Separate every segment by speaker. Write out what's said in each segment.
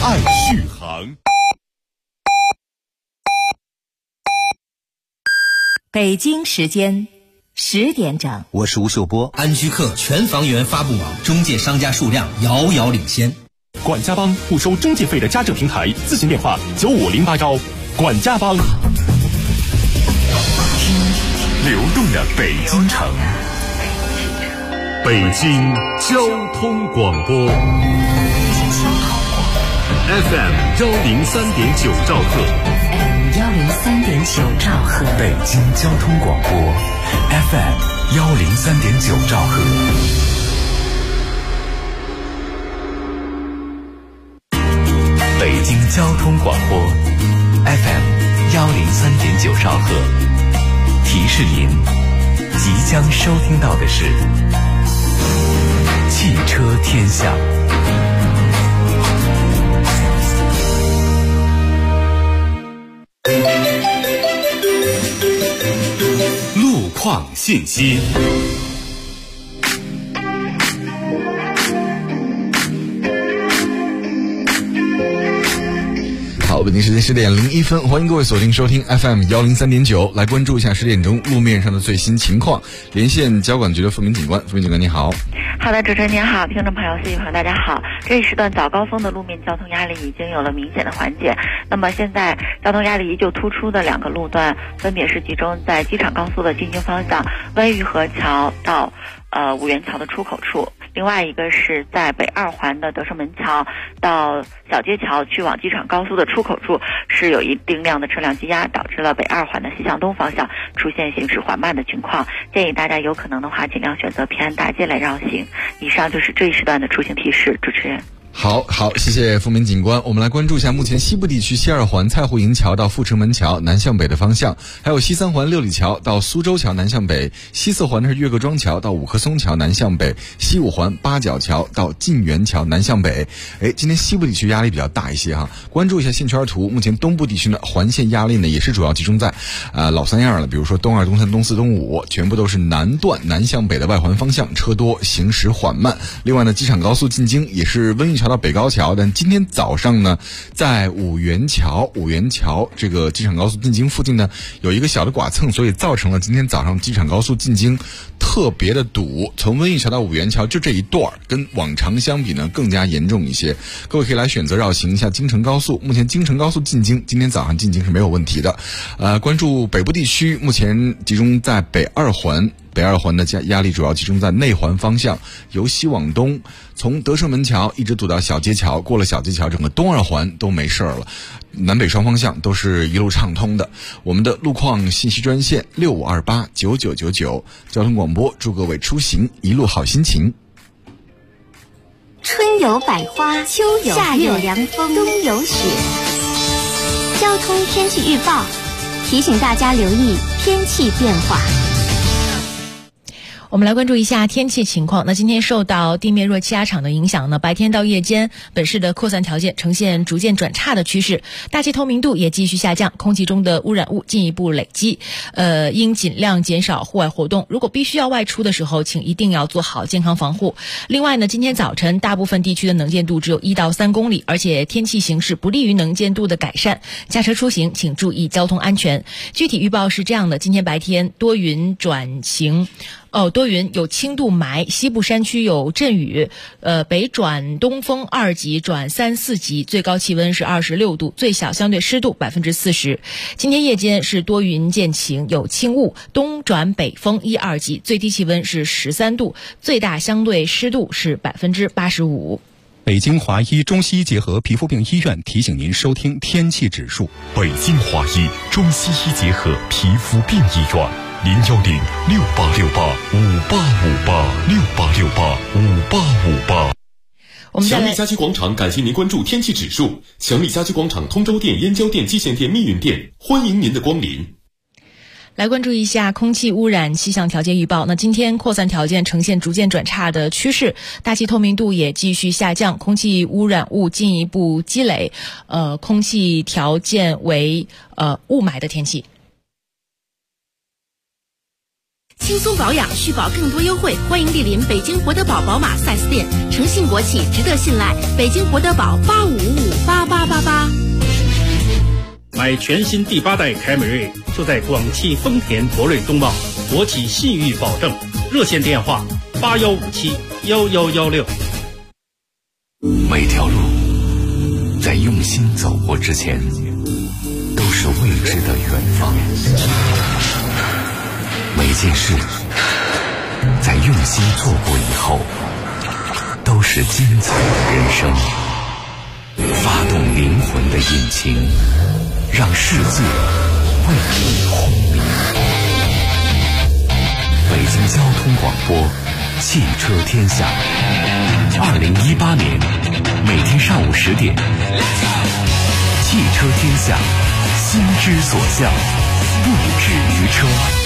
Speaker 1: 爱续航。
Speaker 2: 北京时间10点整，
Speaker 3: 我是吴秀波。
Speaker 4: 安居客全房源发布网，中介商家数量遥遥领先。
Speaker 1: 管家帮不收中介费的家政平台，咨询电话95081。管家帮，流动的北京城，北京交通广播 FM 103.9兆赫
Speaker 2: 103.9兆赫，
Speaker 3: 北京交通广播 FM 103.9兆赫。北京交通广播 FM 103.9兆赫，提示您即将收听到的是汽车天下。
Speaker 1: 路况信息。
Speaker 5: 好，北京时间10点01分，欢迎各位锁定收听 FM 103.9，来关注一下10点钟路面上的最新情况。连线交管局的付明警官，付明警官你好。
Speaker 6: 好的，主持人您好，听众朋友、司机朋友大家好。这一时段早高峰的路面交通压力已经有了明显的缓解。那么现在交通压力依旧突出的两个路段，分别是集中在机场高速的进京方向温榆河桥到五元桥的出口处，另外一个是在北二环的德胜门桥到小街桥去往机场高速的出口处，是有一定量的车辆积压，导致了北二环的西向东方向出现行驶缓慢的情况。建议大家有可能的话，尽量选择平安大街来绕行。以上就是这一时段的出行提示，主持人。
Speaker 5: 好，谢谢付明警官。我们来关注一下目前西部地区西二环蔡户营桥到阜成门桥南向北的方向，还有西三环六里桥到苏州桥南向北，西四环的是岳各庄桥到五棵松桥南向北，西五环八角桥到晋源桥南向北。今天西部地区压力比较大一些哈，关注一下线圈图。目前东部地区呢环线压力呢也是主要集中在老三样了，比如说东二、东三、东四、东五，全部都是南段南向北的外环方向，车多行驶缓慢。另外呢，机场高速进京也是温榆桥到北高桥，但今天早上呢，在五元桥这个机场高速进京附近呢，有一个小的剐蹭，所以造成了今天早上机场高速进京特别的堵。从温榆桥到五元桥就这一段，跟往常相比呢更加严重一些。各位可以来选择绕行一下京承高速。目前京承高速进京，今天早上进京是没有问题的。关注北部地区，目前集中在北二环的压力主要集中在内环方向，由西往东，从德胜门桥一直堵到小街桥，过了小街桥，整个东二环都没事了，南北双方向都是一路畅通的。我们的路况信息专线65289999，交通广播祝各位出行一路好心情。
Speaker 7: 春有百花，秋有夏有凉风，冬有雪。交通天气预报提醒大家留意天气变化。
Speaker 2: 我们来关注一下天气情况。那今天受到地面热气压场的影响呢，白天到夜间本市的扩散条件呈现逐渐转差的趋势，大气透明度也继续下降，空气中的污染物进一步累积。应尽量减少户外活动，如果必须要外出的时候，请一定要做好健康防护。另外呢，今天早晨大部分地区的能见度只有1到3公里，而且天气形势不利于能见度的改善，驾车出行请注意交通安全。具体预报是这样的：今天白天多云转晴。多云有轻度霾，西部山区有阵雨，北转东风2级转3、4级，最高气温是26度，最小相对湿度40%。今天夜间是多云见晴，有轻雾，东转北风1、2级，最低气温是13度，最大相对湿度是85%。
Speaker 8: 北京华医中西医结合皮肤病医院提醒您收听天气指数。
Speaker 1: 北京华医中西医结合皮肤病医院，0106868586868685858。强力家居广场感谢您关注天气指数。强力家居广场通州店、燕郊店、蓟县店、密云店，欢迎您的光临。
Speaker 2: 来关注一下空气污染气象条件预报。那今天扩散条件呈现逐渐转差的趋势，大气透明度也继续下降，空气污染物进一步积累，空气条件为雾霾的天气。
Speaker 9: 轻松保养，续保更多优惠，欢迎莅临北京博德堡宝马4S店，诚信国企，值得信赖。北京博德堡85558888。
Speaker 10: 买全新第8代凯美瑞，就在广汽丰田博瑞东茂，国企信誉保证。热线电话81571116。
Speaker 3: 每条路在用心走过之前，都是未知的远方。每件事在用心做过以后，都是精彩的人生。发动灵魂的引擎，让世界为你轰鸣。北京交通广播，汽车天下。2018年每天上午10点，汽车天下，心之所向，不止于车。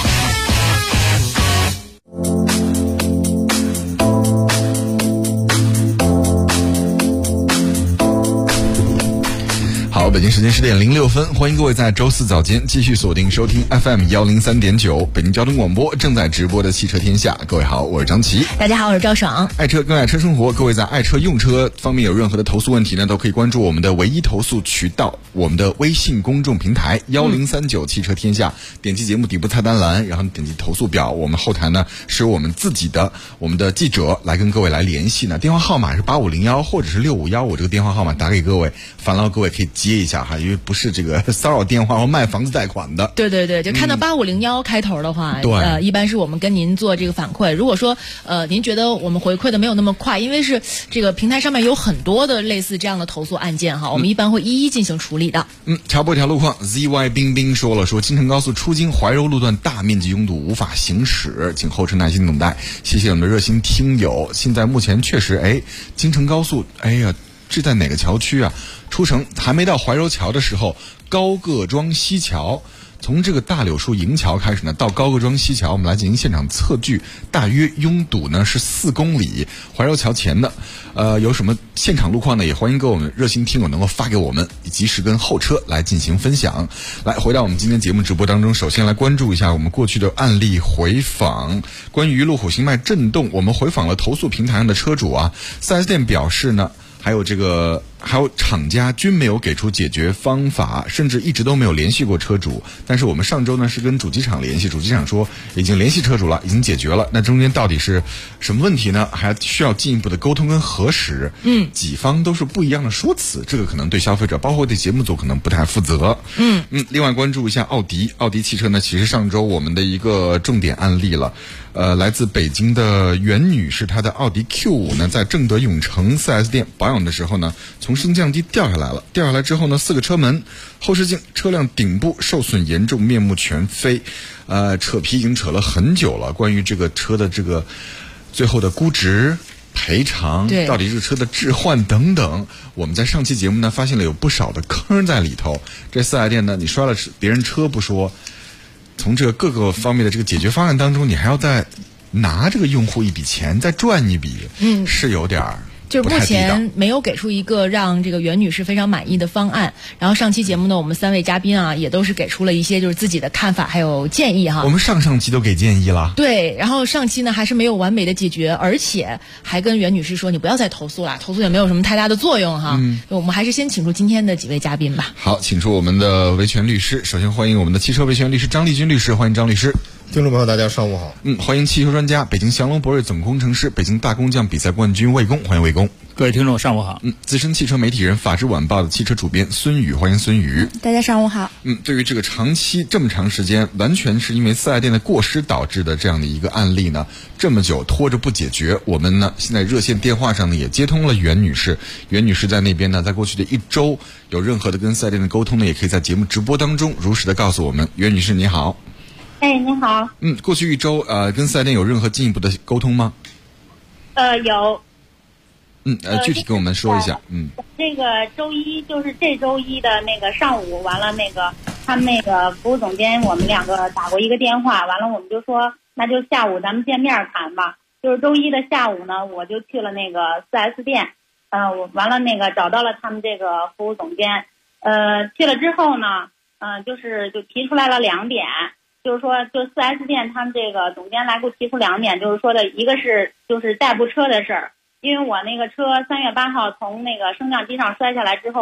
Speaker 5: 好，北京时间10点06分，欢迎各位在周四早间继续锁定收听 FM 103.9北京交通广播正在直播的汽车天下。各位好，我是张琪。
Speaker 2: 大家好，我是赵爽。
Speaker 5: 爱车更爱车生活，各位在爱车用车方面有任何的投诉问题呢，都可以关注我们的唯一投诉渠道，我们的微信公众平台1039汽车天下，点击节目底部菜单栏，然后点击投诉表，我们后台呢是我们自己的我们的记者来跟各位来联系呢，电话号码是8501或者是651，我这个电话号码打给各位，烦劳各位可以接一下哈，因为不是这个骚扰电话或卖房子贷款的。
Speaker 2: 对对对，就看到8501开头的话，
Speaker 5: 对，
Speaker 2: 一般是我们跟您做这个反馈。如果说您觉得我们回馈的没有那么快，因为是这个平台上面有很多的类似这样的投诉案件哈，我们一般会一一进行处理的。
Speaker 5: 插播一条路况 ，ZY 冰冰说了，说京承高速出京怀柔路段大面积拥堵，无法行驶，请后车耐心等待。谢谢我们的热心听友。现在目前确实，京承高速，这在哪个桥区啊？出城还没到怀柔桥的时候，高各庄西桥，从这个大柳树营桥开始呢，到高各庄西桥，我们来进行现场测距，大约拥堵呢是4公里。怀柔桥前的，有什么现场路况呢？也欢迎各位我们热心听友能够发给我们，及时跟后车来进行分享。来，回到我们今天节目直播当中，首先来关注一下我们过去的案例回访。关于路虎星脉震动，我们回访了投诉平台上的车主啊，4S店表示呢，还有厂家均没有给出解决方法，甚至一直都没有联系过车主。但是我们上周呢是跟主机厂联系，主机厂说已经联系车主了，已经解决了。那中间到底是什么问题呢？还需要进一步的沟通跟核实。几方都是不一样的说辞，这个可能对消费者，包括对节目组可能不太负责。另外关注一下奥迪汽车呢，其实上周我们的一个重点案例了。来自北京的袁女士，她的奥迪 Q5 呢，在正德永城 4S 店保养的时候呢，从升降机掉下来了。掉下来之后呢，4个车门、后视镜、车辆顶部受损严重，面目全非。扯皮已经扯了很久了。关于这个车的这个最后的估值、赔偿，到底这个车的置换等等，我们在上期节目呢发现了有不少的坑在里头。这4S店呢，你摔了别人车不说，从这个各个方面的这个解决方案当中，你还要再拿这个用户一笔钱，再赚一笔，是有点儿。
Speaker 2: 就是目前没有给出一个让这个袁女士非常满意的方案。然后上期节目呢，我们3位嘉宾啊，也都是给出了一些就是自己的看法还有建议哈。
Speaker 5: 我们上期都给建议了。
Speaker 2: 对，然后上期呢还是没有完美的解决，而且还跟袁女士说你不要再投诉了，投诉也没有什么太大的作用哈。我们还是先请出今天的几位嘉宾吧。
Speaker 5: 好，请出我们的维权律师。首先欢迎我们的汽车维权律师张立军律师，欢迎张律师。
Speaker 11: 听众朋友大家上午好。
Speaker 5: 欢迎汽车专家，北京祥龙博瑞总工程师，北京大工匠比赛冠军魏工，欢迎魏工。
Speaker 10: 各位听众上午好。
Speaker 5: 资深汽车媒体人，法制晚报的汽车主编孙宇，欢迎孙宇。
Speaker 12: 大家上午好。
Speaker 5: 对于这个这么长时间完全是因为4S店的过失导致的这样的一个案例呢，这么久拖着不解决，我们呢现在热线电话上呢也接通了袁女士。袁女士在那边呢，在过去的1周有任何的跟4S店的沟通呢，也可以在节目直播当中如实的告诉我们。袁女士你好。
Speaker 12: 你好。
Speaker 5: 过去1周跟4S店有任何进一步的沟通吗？
Speaker 12: 有。
Speaker 5: 具体跟我们说一下。
Speaker 12: 这个周一就是这周一的那个上午，完了那个他们那个服务总监，我们2个打过一个电话，完了我们就说那就下午咱们见面谈吧。就是周一的下午呢，我就去了那个4S店，我完了那个找到了他们这个服务总监，去了之后呢，就提出来了2点。就是说，就4S店他们这个总监来给我提出2点，就是说的一个是就是代步车的事儿，因为我那个车3月8号从那个升降机上摔下来之后，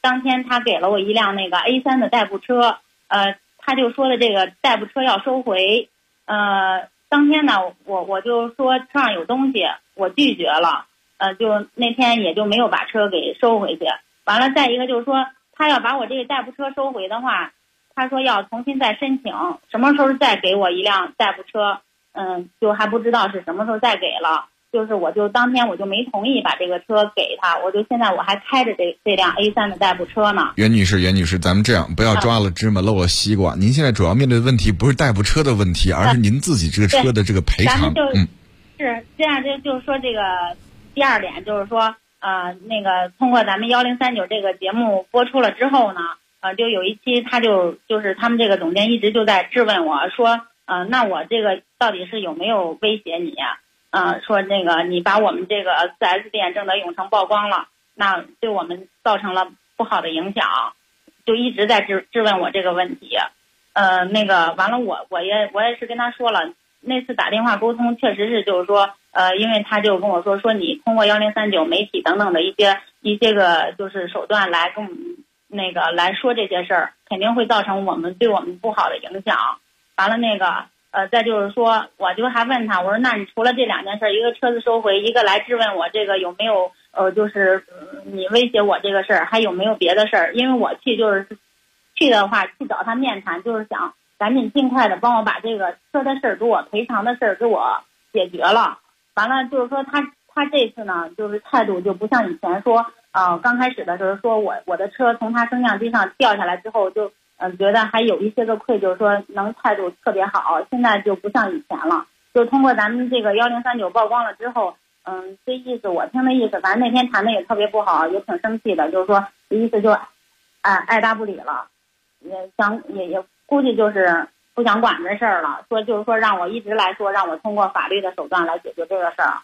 Speaker 12: 当天他给了我一辆那个 A3 的代步车，他就说的这个代步车要收回，当天呢我就说车上有东西，我拒绝了，就那天也就没有把车给收回去。完了，再一个就是说他要把我这个代步车收回的话，他说要重新再申请，什么时候再给我一辆代步车，就还不知道是什么时候再给了。就是我就当天我就没同意把这个车给他，我就现在我还开着这辆 A3 的代步车呢。
Speaker 5: 袁女士，咱们这样，不要抓了芝麻漏了西瓜。您现在主要面对的问题不是代步车的问题，而是您自己这个车的这个赔偿。
Speaker 12: 是这样，就是说这个第二点就是说，那个通过咱们1039这个节目播出了之后呢，就有一期就是他们这个总监一直就在质问我说，那我这个到底是有没有威胁你呀？说那个你把我们这个 4S 店正德永城曝光了，那对我们造成了不好的影响，就一直在质问我这个问题。那个完了我也是跟他说了，那次打电话沟通确实是就是说，因为他就跟我说你通过1039媒体等等的一些个就是手段来跟我们那个来说这些事儿，肯定会造成对我们不好的影响。完了那个再就是说，我就还问他，我说那你除了这两件事，一个车子收回，一个来质问我这个有没有就是你威胁我这个事儿，还有没有别的事儿？因为我去的话去找他面谈，就是想赶紧尽快的帮我把这个车的事儿给我赔偿的事儿给我解决了。完了就是说他这次呢，就是态度就不像以前说，刚开始的时候说我的车从他升降机上掉下来之后就觉得还有一些个愧疚，说能态度特别好，现在就不像以前了。就通过咱们这个1039曝光了之后，这意思我听的意思，反正那天谈的也特别不好，也挺生气的，就是说意思就爱答不理了，也估计就是不想管这事儿了，就是说让我一直来说，让我通过法律的手段来解决这个事儿。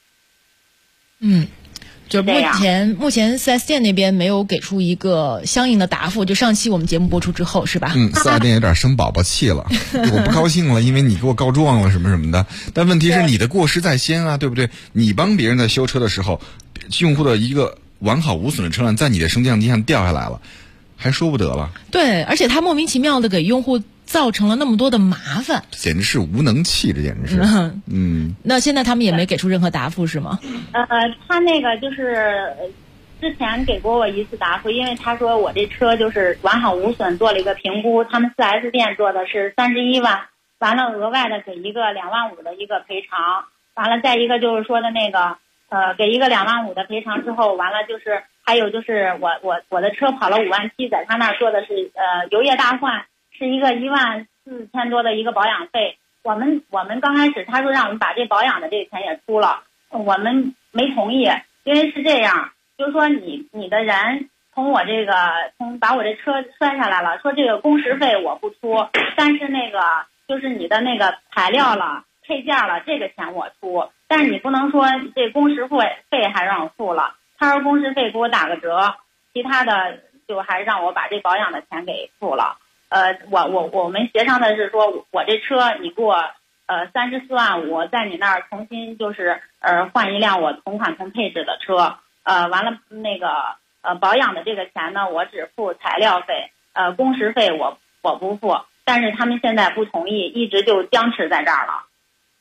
Speaker 2: 就目前 4S 店那边没有给出一个相应的答复，就上期我们节目播出之后是吧
Speaker 5: ？4S 店有点生宝宝气了，我不高兴了，因为你给我告状了什么什么的。但问题是你的过失在先啊，对不对？你帮别人在修车的时候，用户的一个完好无损的车辆在你的升降机上掉下来了，还说不得了。
Speaker 2: 对，而且他莫名其妙的给用户造成了那么多的麻烦，
Speaker 5: 简直是无能气，这简直是。
Speaker 2: 那现在他们也没给出任何答复是吗？
Speaker 12: 他那个就是之前给过我一次答复，因为他说我这车就是完好无损，做了一个评估，他们 4S 店做的是31万，完了额外的给一个2万5的一个赔偿，完了再一个就是说的那个给一个2万5的赔偿之后，完了就是还有就是我的车跑了5万7，在他那儿做的是油液大换，是一个14000多的一个保养费。我们刚开始他说让我们把这保养的这个钱也出了，我们没同意，因为是这样，就是说你的人从把我这车摔下来了，说这个工时费我不出，但是那个就是你的那个材料了配件了这个钱我出，但是你不能说这工时费还让我付了，他说工时费给我打个折，其他的就还让我把这保养的钱给付了。我们协商的是说，我这车你给我34万5，在你那儿重新就是换一辆我同款同配置的车，完了那个保养的这个钱呢，我只付材料费，工时费我不付，但是他们现在不同意，一直就僵持在这儿了。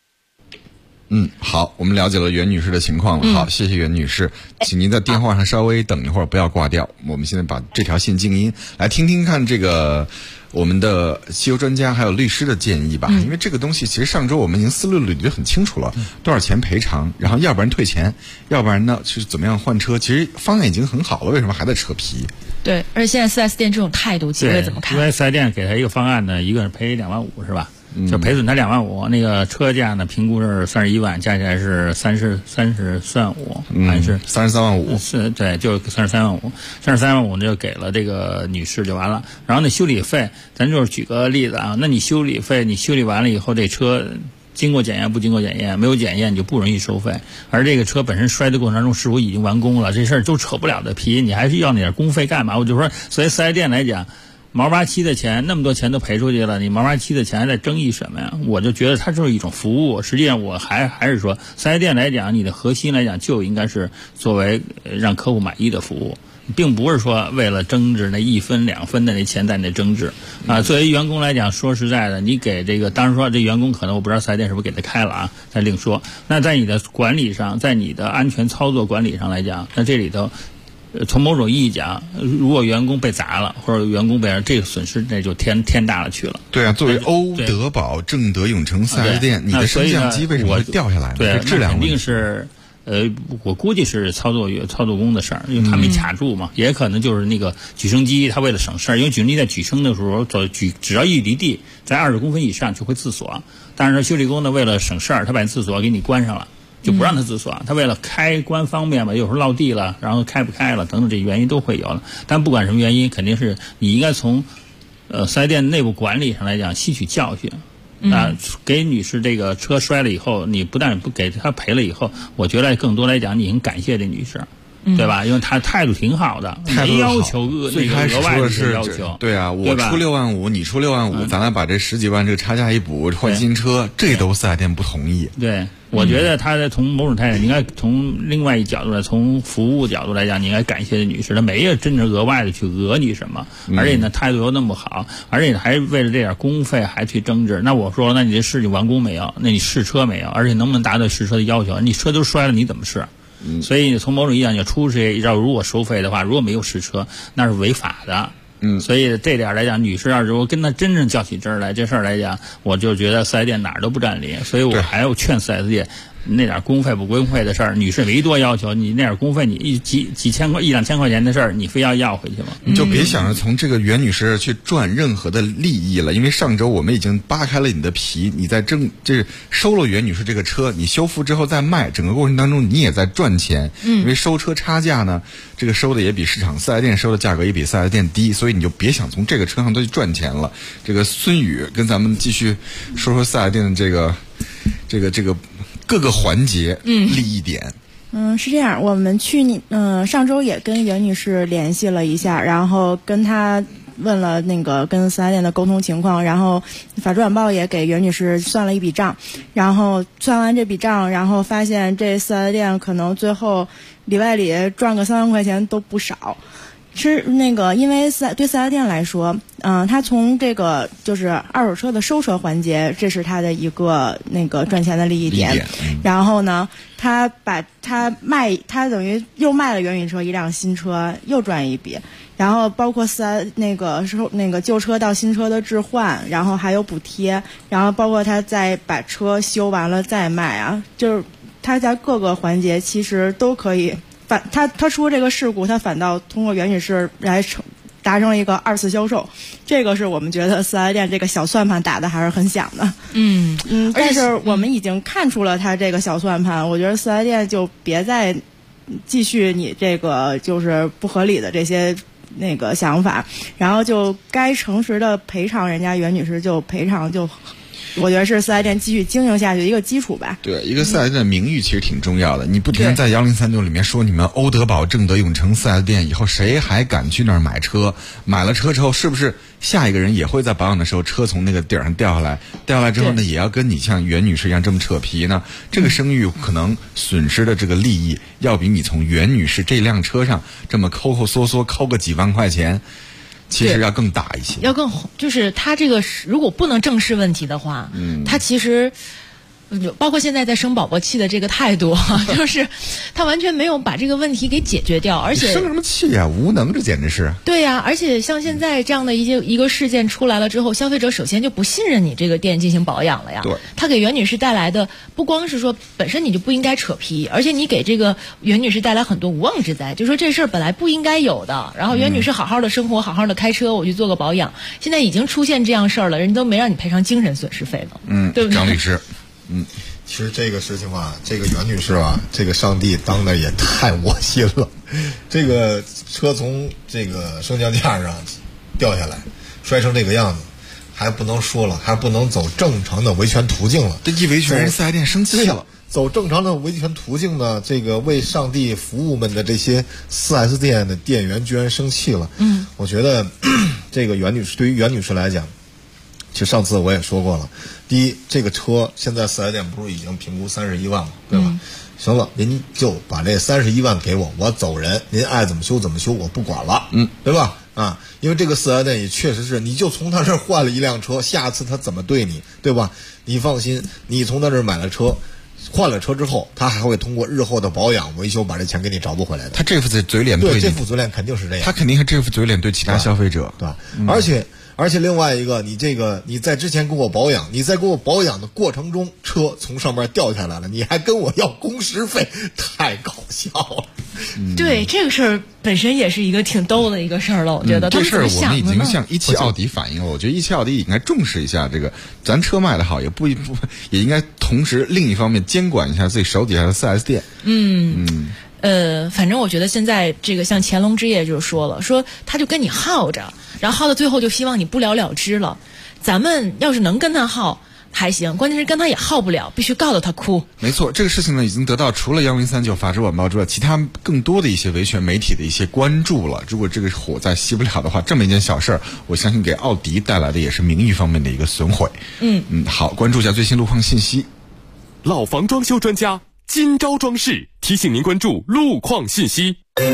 Speaker 5: 好，我们了解了袁女士的情况了。好，谢谢袁女士，请您在电话上稍微等一会儿，不要挂掉。我们现在把这条线静音，来听听看这个我们的汽油专家还有律师的建议吧。因为这个东西其实上周我们已经思路捋得很清楚了，多少钱赔偿，然后要不然退钱，要不然呢是怎么样换车，其实方案已经很好了，为什么还在扯皮？
Speaker 2: 对，而且现在 4S 店这种态度，几位怎么看？
Speaker 13: 因为 4S 店给他一个方案呢，一个是赔2万5是吧？就赔损他2万5，那个车价呢评估是31万，加起来是33万5，还是
Speaker 5: 33万5？
Speaker 13: 是，对，就33万5，33万5就给了这个女士就完了。然后那修理费，咱就是举个例子啊，那你修理费，你修理完了以后，这车经过检验不经过检验，没有检验你就不容易收费。而这个车本身摔的过程中是否已经完工了，这事儿都扯不了的皮，你还是要那点工费干嘛？我就说，所以4S店来讲，毛八七的钱那么多钱都赔出去了，你毛八七的钱还在争议什么呀？我就觉得它就是一种服务。实际上我还是说，4S店来讲，你的核心来讲就应该是作为让客户满意的服务。 并不是说为了争执那1分2分的那钱在那争执啊。作为员工来讲，说实在的，你给这个，当然说这员工可能我不知道4S店是不是给他开了啊，再另说。那在你的管理上，在你的安全操作管理上来讲，那这里头。从某种意义讲，如果员工被砸了，或者员工被这个损失，那就天大了去了。
Speaker 5: 对啊，作为欧德宝、正德永成4S店，你的升降机为什么会掉下来呢？
Speaker 13: 对，
Speaker 5: 质量
Speaker 13: 肯定是。我估计是操作工的事儿，因为他没卡住嘛，也可能就是那个举升机，他为了省事儿，因为举升机在举升的时候，只要一离地，在20公分以上就会自锁。但是修理工呢，为了省事儿，他把自锁给你关上了。就不让他自锁，他为了开关方便嘛，有时候落地了，然后开不开了等等，这原因都会有了。但不管什么原因，肯定是你应该从4S店内部管理上来讲吸取教训。给女士这个车摔了以后，你不但不给她赔了以后，我觉得更多来讲，你应感谢这女士。对吧？因为他态度挺好的，没要求
Speaker 5: 最开始说的是
Speaker 13: 要求。
Speaker 5: 对啊，我出6万5，你出6万5，咱俩把这10几万这个差价一补，换新车，这都4S店不同意。
Speaker 13: 对，我觉得他从某种态度，你应该从另外一角度来，从服务角度来讲，你应该感谢这女士，她没有真正额外的去讹你什么，而且呢态度又那么好，而且还为了这点工费还去争执。那我说，那你这事情完工没有？那你试车没有？而且能不能达到试车的要求？你车都摔了，你怎么试？所以从某种意义上讲，出去如果收费的话，如果没有试车，那是违法的。所以这点来讲，女士要如果跟他真正较起真来，这事儿来讲，我就觉得4S店哪儿都不占理。所以我还要劝4S店，那点公费不公费的事儿，女士没多要求，你那点公费，你几千块、1-2千块钱的事儿，你非要回去吗？
Speaker 5: 你就别想着从这个袁女士去赚任何的利益了，因为上周我们已经扒开了你的皮，你在这收了袁女士这个车，你修复之后再卖，整个过程当中你也在赚钱。因为收车差价呢，这个收的也比市场4S店收的价格也比4S店低，所以你就别想从这个车上都去赚钱了。这个孙宇跟咱们继续说4S店的这个各个环节利益点。
Speaker 14: 是这样，我们上周也跟袁女士联系了一下，然后跟她问了那个跟4S店的沟通情况，然后法制晚报也给袁女士算了一笔账，然后算完这笔账，然后发现这4S店可能最后里外里赚个3万块钱都不少。是那个，因为对4S店来说，他从这个就是二手车的收车环节，这是他的一个那个赚钱的利益点。然后呢，他等于又卖了袁女士一辆新车，又赚一笔。然后包括那个旧车到新车的置换，然后还有补贴，然后包括他再把车修完了再卖啊，就是他在各个环节其实都可以。他出这个事故，他反倒通过袁女士来达成了一个2次销售，这个是我们觉得4S店这个小算盘打的还是很响的。但是我们已经看出了他这个小算盘，我觉得4S店就别再继续你这个就是不合理的这些那个想法，然后就该诚实的赔偿人家袁女士就赔偿就。我觉得是4S店继续经营下去的一个基础吧。
Speaker 5: 对，一个4S店的名誉其实挺重要的。你不停地在1036里面说你们欧德宝、正德永成4S店，以后谁还敢去那儿买车？买了车之后，是不是下一个人也会在保养的时候车从那个顶上掉下来？掉下来之后呢，也要跟你像袁女士一样这么扯皮呢？这个声誉可能损失的这个利益，要比你从袁女士这辆车上这么抠个几万块钱。其实要更大一些，
Speaker 2: 要更就是他这个如果不能正视问题的话，他其实包括现在在生宝宝气的这个态度，就是他完全没有把这个问题给解决掉，而且
Speaker 5: 生什么气呀？无能，这简直是。
Speaker 2: 对呀，而且像现在这样的一个事件出来了之后，消费者首先就不信任你这个店进行保养了呀。
Speaker 5: 对，
Speaker 2: 他给袁女士带来的不光是说本身你就不应该扯皮，而且你给这个袁女士带来很多无妄之灾，就说这事儿本来不应该有的。然后袁女士好好的生活，好好的开车，我去做个保养，现在已经出现这样事儿了，人都没让你赔偿精神损失费了，对不对？
Speaker 5: 张律师。
Speaker 11: 其实这个事情啊，这个袁女士啊，这个上帝当的也太窝心了。这个车从这个升降架上掉下来，摔成这个样子，还不能说了，还不能走正常的维权途径了。
Speaker 5: 这一维权，人4S店生气了。
Speaker 11: 走正常的维权途径呢，这个为上帝服务们的这些4S店的店员居然生气了。我觉得这个袁女士对于袁女士来讲， 其实上次我也说过了，第一，这个车现在4S店不是已经评估31万了，对吧？行了，您就把这31万给我，我走人，您爱怎么修怎么修，我不管了，对吧？啊，因为这个4S店也确实是，你就从他这儿换了一辆车，下次他怎么对你，对吧？你放心，你从他这儿买了车。换了车之后，他还会通过日后的保养维修把这钱给你找不回来的。
Speaker 5: 他这副嘴脸
Speaker 11: 对这副嘴脸肯定是这样，
Speaker 5: 他肯定是这副嘴脸对其他消费者，
Speaker 11: 对吧？而且另外一个，你在之前给我保养，你在给我保养的过程中，车从上面掉下来了，你还跟我要工时费，太搞笑了。
Speaker 2: 对，这个事儿本身也是一个挺逗的一个事儿了，我觉得。
Speaker 5: 这事儿我们已经向一汽奥迪反映了，我觉得一汽奥迪也应该重视一下这个，咱车卖的好，也应该同时另一方面监管一下自己手底下的4S店。
Speaker 2: 反正我觉得现在这个像乾隆之夜就说了，说他就跟你耗着，然后耗到最后就希望你不了了之了。咱们要是能跟他耗还行，关键是跟他也耗不了，必须告到他哭。
Speaker 5: 没错，这个事情呢已经得到除了1039法制晚报之外，其他更多的一些维权媒体的一些关注了。如果这个火再熄不了的话，这么一件小事儿，我相信给奥迪带来的也是名誉方面的一个损毁。好，关注一下最新路况信息。
Speaker 1: 老房装修专家今朝装饰提醒您关注路况信息。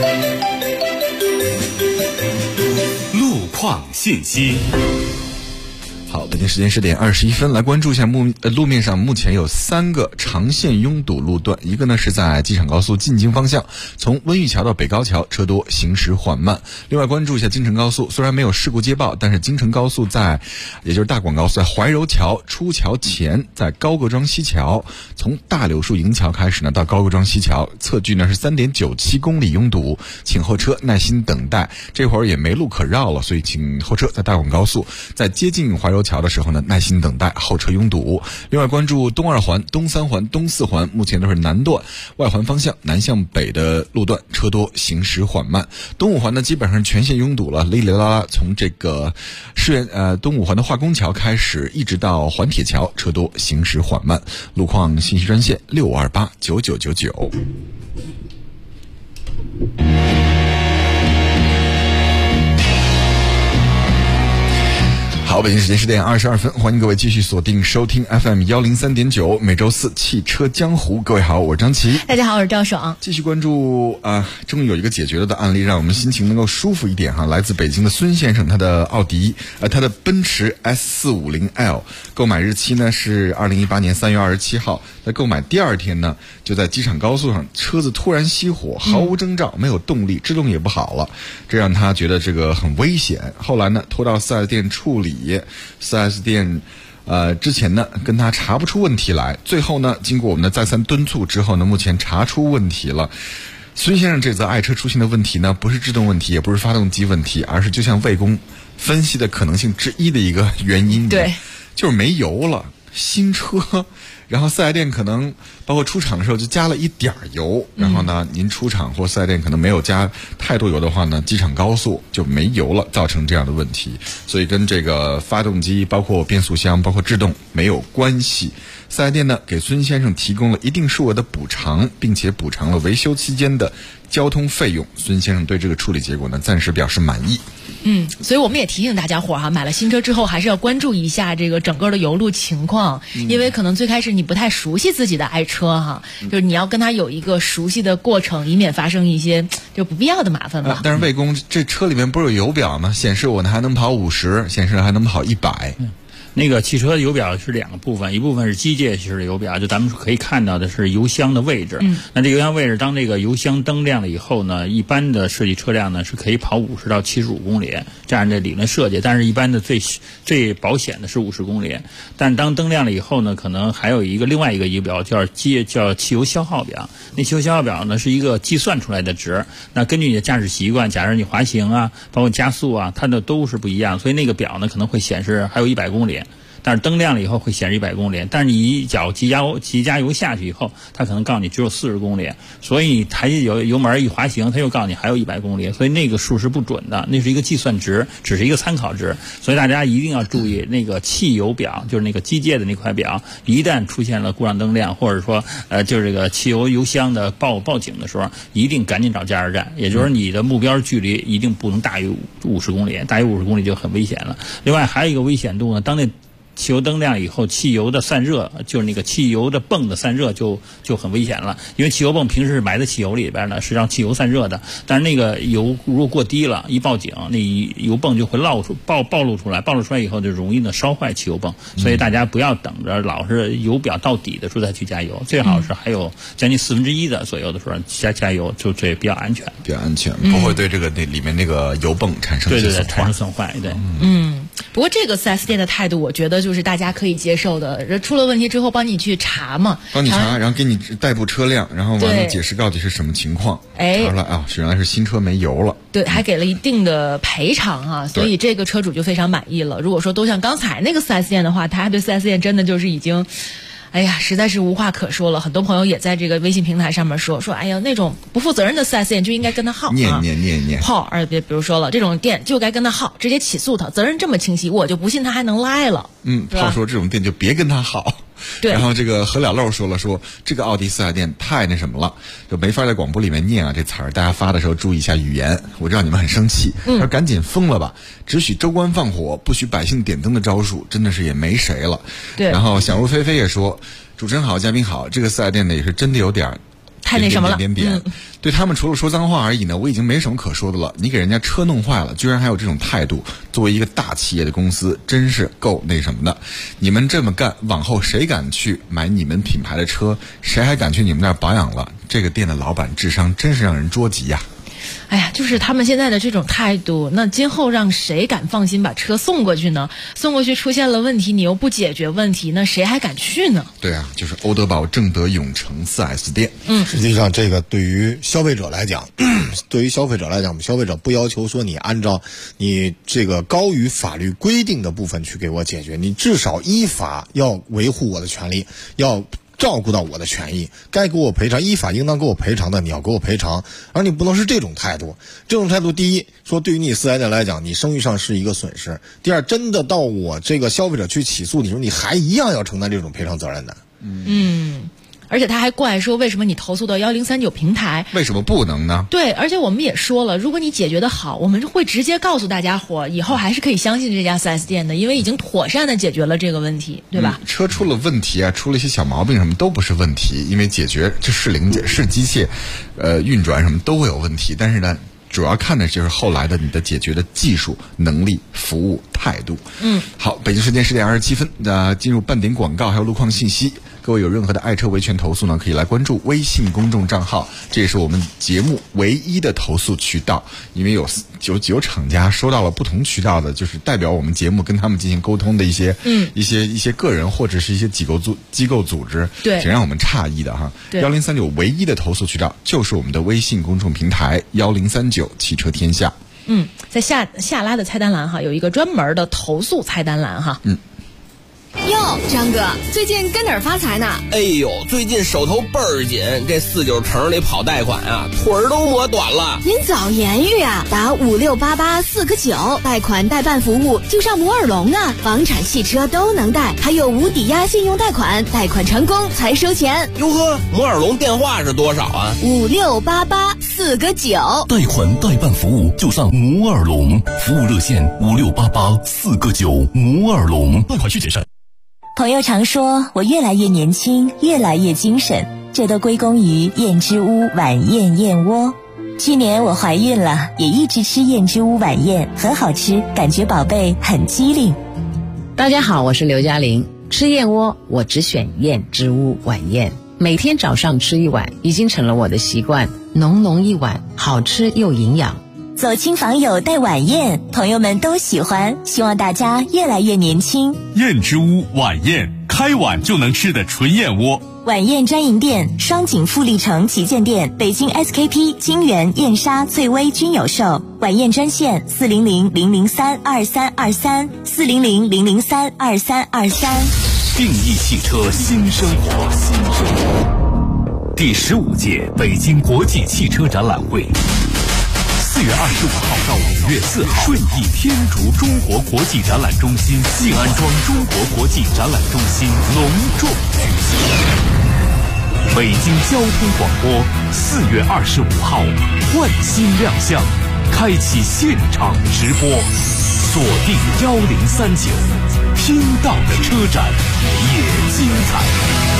Speaker 1: 路况信息。
Speaker 5: 好，北京时间10点21分，来关注一下路面上目前有3个长线拥堵路段，一个呢是在机场高速进京方向，从温榆桥到北高桥车多，行驶缓慢。另外关注一下京承高速，虽然没有事故接报，但是京承高速也就是大广高速在怀柔桥出桥前，在高各庄西桥，从大柳树营桥开始呢到高各庄西桥，测距呢是3.97公里拥堵，请后车耐心等待。这会儿也没路可绕了，所以请后车在大广高速在接近怀柔桥的时候呢，耐心等待，后车拥堵。另外关注东2环、东3环、东4环，目前都是南段外环方向南向北的路段车多，行驶缓慢。东5环呢基本上全线拥堵了，哩哩啦啦，从这个东5环的化工桥开始，一直到环铁桥，车多，行驶缓慢。路况信息专线65289999。好，北京时间10点22分，欢迎各位继续锁定收听 FM 103.9，每周四汽车江湖。各位好，我是张琪。
Speaker 2: 大家好，我是赵爽。
Speaker 5: 继续关注终于有一个解决了的案例，让我们心情能够舒服一点哈。来自北京的孙先生，他的奥迪他的奔驰 S450L 购买日期呢是2018年3月27号，在购买第2天呢，就在机场高速上车子突然熄火，毫无征兆，没有动力，制动也不好了，这让他觉得这个很危险。后来呢拖到4S店处理，4S店之前呢跟他查不出问题来，最后呢经过我们的再三敦促之后呢，目前查出问题了。孙先生这则爱车出现的问题呢，不是制动问题，也不是发动机问题，而是就像魏工分析的可能性之一的一个原因，
Speaker 2: 对，
Speaker 5: 就是没油了，新车。然后4S店可能包括出厂的时候就加了一点油，然后呢您出厂或4S店可能没有加太多油的话呢，机场高速就没油了，造成这样的问题。所以跟这个发动机包括变速箱包括制动没有关系。4S店呢给孙先生提供了一定数额的补偿，并且补偿了维修期间的交通费用。孙先生对这个处理结果呢暂时表示满意。
Speaker 2: 所以我们也提醒大家伙哈，买了新车之后还是要关注一下这个整个的油路情况，因为可能最开始你不太熟悉自己的爱车哈，就是你要跟他有一个熟悉的过程，以免发生一些就不必要的麻烦吧。
Speaker 5: 但是魏工这车里面不是有油表吗？显示我还能跑50，显示还能跑100。
Speaker 13: 那个汽车的油表是2个部分，一部分是机械式的油表，就咱们可以看到的是油箱的位置。那这油箱位置，当这个油箱灯亮了以后呢，一般的设计车辆呢是可以跑50到75公里，这样的理论设计。但是一般的最保险的是50公里。但当灯亮了以后呢，可能还有另外一个仪表叫汽油消耗表。那汽油消耗表呢是一个计算出来的值。那根据你的驾驶习惯，假如你滑行啊，包括加速啊，它的都是不一样，所以那个表呢可能会显示还有100公里。但是灯亮了以后会显示100公里，但是你一脚急加油下去以后，它可能告诉你只有40公里，所以你抬起油门一滑行，它又告诉你还有100公里，所以那个数是不准的，那是一个计算值，只是一个参考值，所以大家一定要注意那个汽油表，就是那个机械的那块表，一旦出现了故障灯亮，或者说就是这个汽油箱的报警的时候，一定赶紧找加油站，也就是你的目标距离一定不能大于50公里，大于50公里就很危险了。另外还有一个危险度呢，当那汽油灯亮以后，汽油的散热，就是那个汽油的泵的散热就很危险了。因为汽油泵平时是埋在汽油里边的，是让汽油散热的。但是那个油如果过低了，一报警，那油泵就会暴露出来，暴露出来以后就容易呢烧坏汽油泵。所以大家不要等着老是油表到底的时候再去加油，最好是还有将近1/4的左右的时候加油，就这比较安全。
Speaker 5: 比较安全，不会对这个里面那个油泵产生
Speaker 13: 产生损坏。对，
Speaker 2: 不过这个4S店的态度，我觉得就是大家可以接受的。出了问题之后，帮你去查嘛，
Speaker 5: 帮你查，然后给你代步车辆，然后完了解释到底是什么情况。查了啊，原来是新车没油了。
Speaker 2: 对，还给了一定的赔偿啊，所以这个车主就非常满意了。如果说都像刚才那个4S店的话，他对4S店真的就是已经。哎呀，实在是无话可说了。很多朋友也在这个微信平台上面说，哎呀，那种不负责任的4S店就应该跟他耗，
Speaker 5: 念
Speaker 2: 耗，比如说了，这种店就该跟他耗，直接起诉他，责任这么清晰，我就不信他还能赖了。
Speaker 5: 炮说这种店就别跟他耗。
Speaker 2: 对，
Speaker 5: 然后这个何了漏说这个奥迪4S店太那什么了，就没法在广播里面念啊这词儿，大家发的时候注意一下语言。我知道你们很生气，他说赶紧封了吧，只许州官放火，不许百姓点灯的招数，真的是也没谁了。
Speaker 2: 对，
Speaker 5: 然后想入非非也说，主持人好，嘉宾好，这个4S店呢也是真的有点
Speaker 2: 太那什么了，
Speaker 5: 对他们除了说脏话而已呢，我已经没什么可说的了。你给人家车弄坏了，居然还有这种态度，作为一个大企业的公司，真是够那什么的。你们这么干，往后谁敢去买你们品牌的车？谁还敢去你们那儿保养了？这个店的老板智商真是让人捉急呀！
Speaker 2: 哎呀，就是他们现在的这种态度，那今后让谁敢放心把车送过去呢？送过去出现了问题，你又不解决问题，那谁还敢去呢？
Speaker 5: 对啊，就是欧德宝正德永城4S店。
Speaker 11: 实际上这个对于消费者来讲，我们消费者不要求说你按照你这个高于法律规定的部分去给我解决，你至少依法要维护我的权利，要照顾到我的权益，该给我赔偿，依法应当给我赔偿的，你要给我赔偿，而你不能是这种态度。这种态度，第一，说对于你4S店来讲，你声誉上是一个损失；第二，真的到我这个消费者去起诉，你说你还一样要承担这种赔偿责任的。
Speaker 2: 而且他还怪说，为什么你投诉到1039平台？
Speaker 5: 为什么不能呢？
Speaker 2: 对，而且我们也说了，如果你解决的好，我们会直接告诉大家伙，以后还是可以相信这家4S店的，因为已经妥善的解决了这个问题，对吧？
Speaker 5: 车出了问题啊，出了一些小毛病什么都不是问题，因为解决这是零件、是机械，运转什么都会有问题，但是呢，主要看的就是后来的你的解决的技术能力、服务态度。好，北京时间10点27分，进入半点广告还有路况信息。各位有任何的爱车维权投诉呢，可以来关注微信公众账号，这也是我们节目唯一的投诉渠道。因为有厂家收到了不同渠道的，就是代表我们节目跟他们进行沟通的一些个人或者是一些机构组织，
Speaker 2: 对，
Speaker 5: 挺让我们诧异的哈。1039唯一的投诉渠道就是我们的微信公众平台1039汽车天下。
Speaker 2: 在下拉的菜单栏哈，有一个专门的投诉菜单栏哈。
Speaker 9: 哟，张哥，最近跟哪儿发财呢？
Speaker 15: 哎呦，最近手头倍儿紧，这49城里跑贷款啊，腿儿都磨短了。
Speaker 9: 您早言语啊，打5688 49，贷款代办服务就上摩尔龙啊，房产、汽车都能贷，还有无抵押信用贷款，贷款成功才收钱。
Speaker 15: 哟呵，摩尔龙电话是多少啊
Speaker 9: ？5688 49，
Speaker 3: 贷款代办服务就上摩尔龙，服务热线5688 49，摩尔龙，贷款需谨慎。
Speaker 16: 朋友常说我越来越年轻，越来越精神，这都归功于燕之屋晚宴燕窝。去年我怀孕了，也一直吃燕之屋晚宴，很好吃，感觉宝贝很机灵。
Speaker 17: 大家好，我是刘嘉玲。吃燕窝我只选燕之屋晚宴，每天早上吃一碗，已经成了我的习惯，浓浓一碗，好吃又营养。
Speaker 16: 走亲访友带晚宴，朋友们都喜欢，希望大家越来越年轻。
Speaker 18: 燕之屋晚宴，开碗就能吃的纯燕窝。
Speaker 16: 晚宴专营店：双井富力城旗舰店、北京 SKP、金源、燕莎、翠微均有售。晚宴专线400-003-2323 400-003-2323。
Speaker 3: 定义汽车新生活。第15届北京国际汽车展览会。4月25号到5月4号，顺义天竺中国国际展览中心、静安庄中国国际展览中心隆重举行。北京交通广播4月25号换新亮相，开启现场直播。
Speaker 18: 锁定1039，听到的车展也精彩。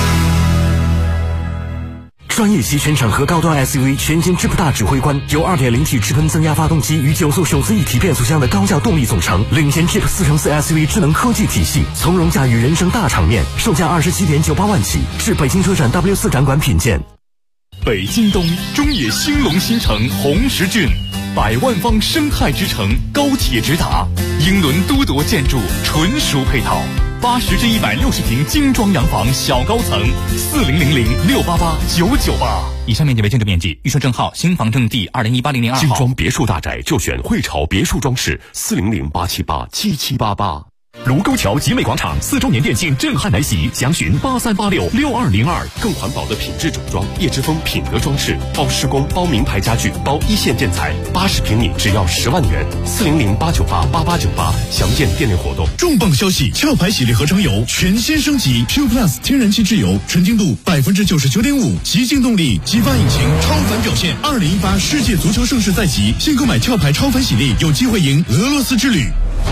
Speaker 18: 专业级全场合高端 SUV 全新智普大指挥官，由 2.0T 直喷增压发动机与9速手自一体变速箱的高效动力总成，领先 Jeep 4乘4 SUV 智能科技体系，从容驾驭人生大场面，售价27.98万起，至北京车展 W4 展馆品鉴。北京东中野兴隆新城红石郡，100万方生态之城，高铁直达，英伦多铎建筑，纯熟配套。80至160平精装洋房小高层，4000-688-998。
Speaker 8: 以上面积为建筑面积，预售证号新房证第20180002号。
Speaker 18: 精装别墅大宅就选汇潮别墅装饰，400-878-7788。卢沟桥集美广场4周年店庆震撼来袭，详询83866202。更环保的品质整装，叶之峰品德装饰，包施工、包名牌家具、包一线建材，80平米只要10万元，400-898-8898。详见店内活动。
Speaker 19: 重磅消息！壳牌洗涤合成油全新升级 ，Pure Plus 天然气质油，纯净度99.5%，极净动力，激发引擎，超凡表现。2018世界足球盛世在即，现购买壳牌超凡洗涤，有机会赢俄罗斯之旅。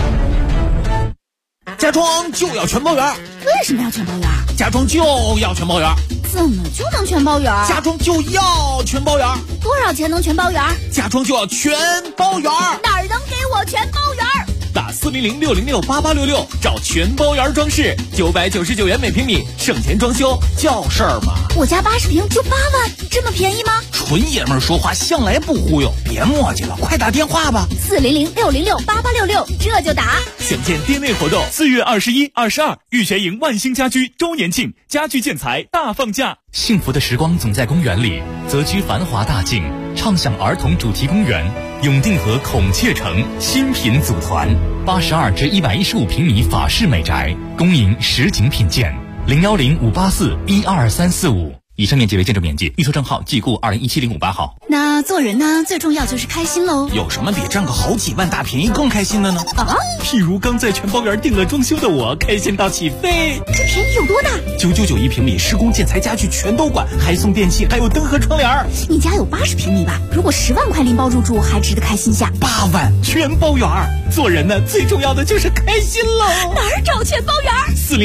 Speaker 20: 家装就要全包圆。
Speaker 9: 为什么要全包圆？
Speaker 20: 家装就要全包圆。
Speaker 9: 怎么就能全包圆？
Speaker 20: 家装就要全包圆。
Speaker 9: 多少钱能全包圆？
Speaker 20: 家装就要全包圆。
Speaker 9: 哪儿能给我全包圆？
Speaker 20: 打400-606-8866，找全包圆装饰，999元每平米，省钱装修叫事儿嘛。
Speaker 9: 我家80平就8万，这么便宜吗？
Speaker 20: 纯爷们儿说话向来不忽悠，别磨叽了，快打电话吧。
Speaker 9: 400-606-8866，这就打。
Speaker 18: 详见店内活动。4月21、22，玉泉营万兴家居周年庆，家具建材大放价。
Speaker 8: 幸福的时光总在公园里，择居繁华大境，畅享儿童主题公园。永定河孔雀城新品组团，82至115平米法式美宅，恭迎实景品鉴。010-584-12345。以上面积为建筑面积，预售证号即故2017-058号。
Speaker 9: 那做人呢，最重要就是开心喽。
Speaker 20: 有什么比占个好几万大便宜更开心的呢？譬如刚在全包园定了装修的我，开心到起飞。
Speaker 9: 这便宜有多大
Speaker 20: ？9991平米，施工建材家具全都管，还送电器，还有灯和窗帘。
Speaker 9: 你家有80平米吧？如果10万块拎包入住，还值得开心下。
Speaker 20: 8万全包园。做人呢，最重要的就是开心喽。
Speaker 9: 哪儿找全包园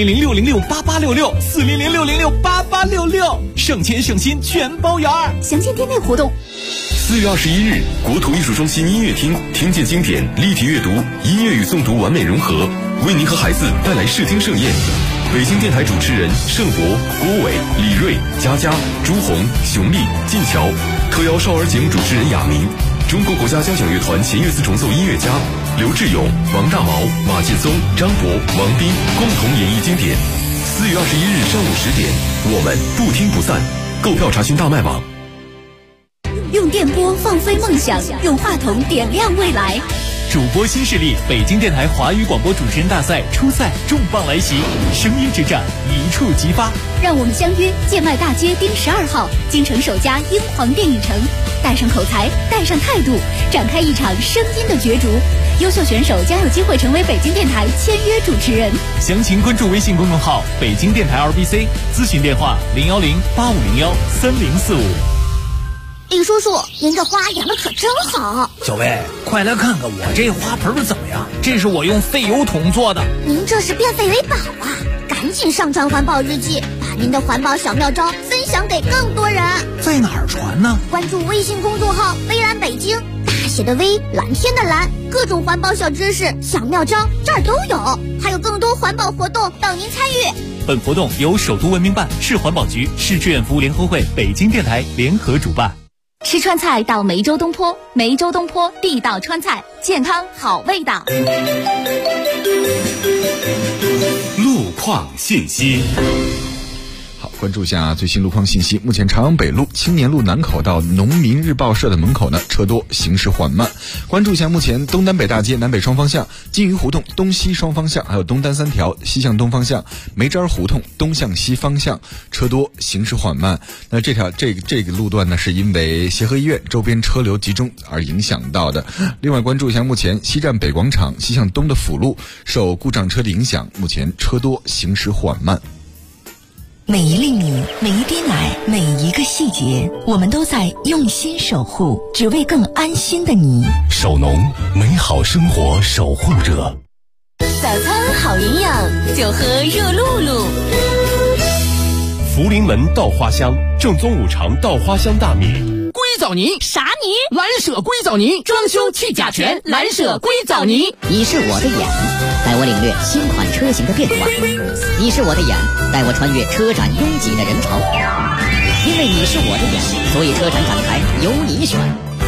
Speaker 20: ？400-606-8866，400-606-8866，省钱省心全包圆。
Speaker 9: 详见店内活动。
Speaker 1: 4月21日，国土艺术中心音乐厅，听见经典，立体阅读，音乐与诵读完美融合，为您和孩子带来视听盛宴。北京电台主持人盛博、郭伟、李瑞、佳佳、朱红、熊丽、晋桥，特邀少儿节目主持人亚明，中国国家交响乐团弦乐四重奏音乐家刘志勇、王大毛、马劲松、张博、王斌共同演绎经典。4月21日上午10点，我们不听不散。购票查询大麦网。
Speaker 9: 用电波放飞梦想，用话筒点亮未来。
Speaker 18: 主播新势力，北京电台华语广播主持人大赛初赛重磅来袭，声音之战一触即发。
Speaker 9: 让我们相约建外大街丁12号，京城首家英皇电影城，带上口才，带上态度，展开一场声音的角逐。优秀选手将有机会成为北京电台签约主持人。
Speaker 18: 详情关注微信公众号北京电台 RBC， 咨询电话010-8501-3045。
Speaker 9: 李叔叔，您这花养的可真好。
Speaker 20: 小薇，快来看看我这花盆怎么样？这是我用废油桶做的。
Speaker 9: 您这是变废为宝啊！赶紧上传环保日记，把您的环保小妙招分享给更多人。
Speaker 20: 在哪儿传呢？
Speaker 9: 关注微信公众号微蓝北京，大写的微，蓝天的蓝，各种环保小知识、小妙招这儿都有，还有更多环保活动等您参与。
Speaker 18: 本活动由首都文明办、市环保局、市志愿服务联合会、北京电台联合主办。
Speaker 9: 吃川菜到梅州东坡，梅州东坡地道川菜，健康好味道。
Speaker 1: 路况信息。
Speaker 5: 好，关注一下最新路况信息。目前朝阳北路青年路南口到农民日报社的门口呢，车多，行驶缓慢。关注一下目前东单北大街南北双方向、金鱼胡同东西双方向，还有东单3条西向东方向、梅渣胡同东向西方向，车多，行驶缓慢。那这个路段呢，是因为协和医院周边车流集中而影响到的。另外关注一下目前西站北广场西向东的辅路受故障车的影响，目前车多，行驶缓慢。
Speaker 16: 每一粒米，每一滴奶，每一个细节，我们都在用心守护，只为更安心的你。
Speaker 3: 守农，美好生活守护者。
Speaker 9: 早餐好营养，就喝热露露。
Speaker 1: 福临门稻花香，正宗五常稻花香大米。
Speaker 20: 硅藻泥
Speaker 9: 啥泥？
Speaker 20: 蓝舍硅藻泥，装修去甲醛，蓝舍硅藻泥。
Speaker 21: 你是我的眼，带我领略新款车型的变化。你是我的眼，带我穿越车展拥挤的人潮。因为你是我的眼，所以车展展台由你选。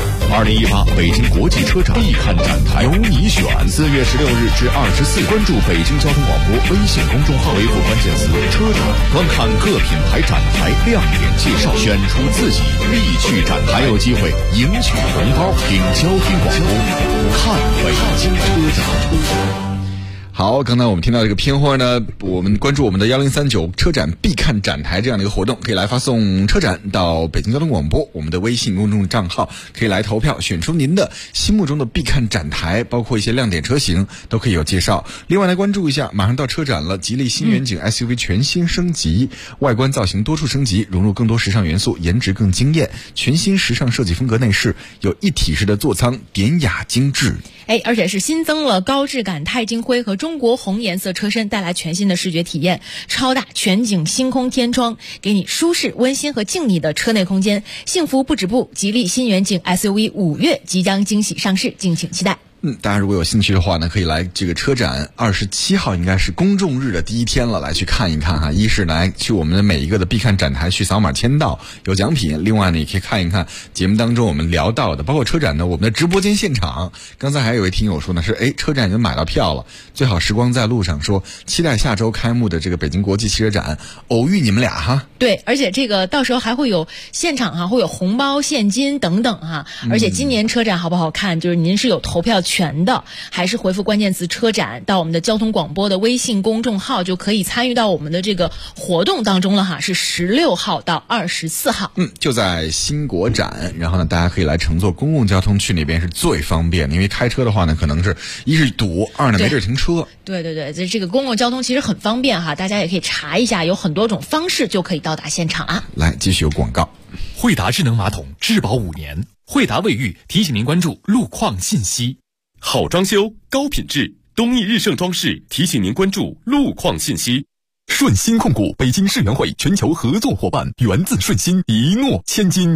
Speaker 3: 2018北京国际车展必看展台，由你选。4月16日至24，关注北京交通广播微信公众号，回复关键词“车展”，观看各品牌展台亮点介绍，选出自己必去展台，还有机会赢取红包。听交通广播，看北京车展。
Speaker 5: 好，刚才我们听到这个片花呢，我们关注我们的1039车展必看展台这样的一个活动，可以来发送车展到北京交通广播我们的微信公众账号，可以来投票选出您的心目中的必看展台，包括一些亮点车型都可以有介绍。另外来关注一下，马上到车展了，吉利新远景 SUV 全新升级，外观造型多处升级，融入更多时尚元素，颜值更惊艳，全新时尚设计风格内饰，有一体式的座舱，典雅精致。
Speaker 2: 而且是新增了高质感钛金灰和中国红颜色车身，带来全新的视觉体验。超大全景星空天窗，给你舒适、温馨和静谧的车内空间。幸福不止步，吉利新远景 SUV 5月即将惊喜上市，敬请期待。
Speaker 5: 大家如果有兴趣的话呢，可以来这个车展27号应该是公众日的第一天了，来去看一看哈。一是来去我们的每一个的必看展台去扫码签到有奖品，另外呢也可以看一看节目当中我们聊到的，包括车展呢我们的直播间现场。刚才还有一位听友说呢是车展已经买到票了，最好时光在路上，说期待下周开幕的这个北京国际汽车展偶遇你们俩哈。
Speaker 2: 对，而且这个到时候还会有现场哈，会有红包现金等等哈。而且今年车展好不好看，就是您是有投票权的，还是回复关键词车展到我们的交通广播的微信公众号，就可以参与到我们的这个活动当中了哈。是16号到24号，
Speaker 5: 就在新国展。然后呢大家可以来乘坐公共交通去那边是最方便的，因为开车的话呢可能是一是堵，二呢没地儿停车。
Speaker 2: 对，这个公共交通其实很方便哈，大家也可以查一下，有很多种方式就可以到达现场啊。
Speaker 5: 来继续有广告。
Speaker 8: 惠达智能马桶质保5年，惠达卫浴提醒您关注路况信息。
Speaker 1: 好装修高品质，东义日盛装饰提醒您关注路况信息。
Speaker 19: 顺鑫控股北京世园会全球合作伙伴，源自顺鑫，一诺千金。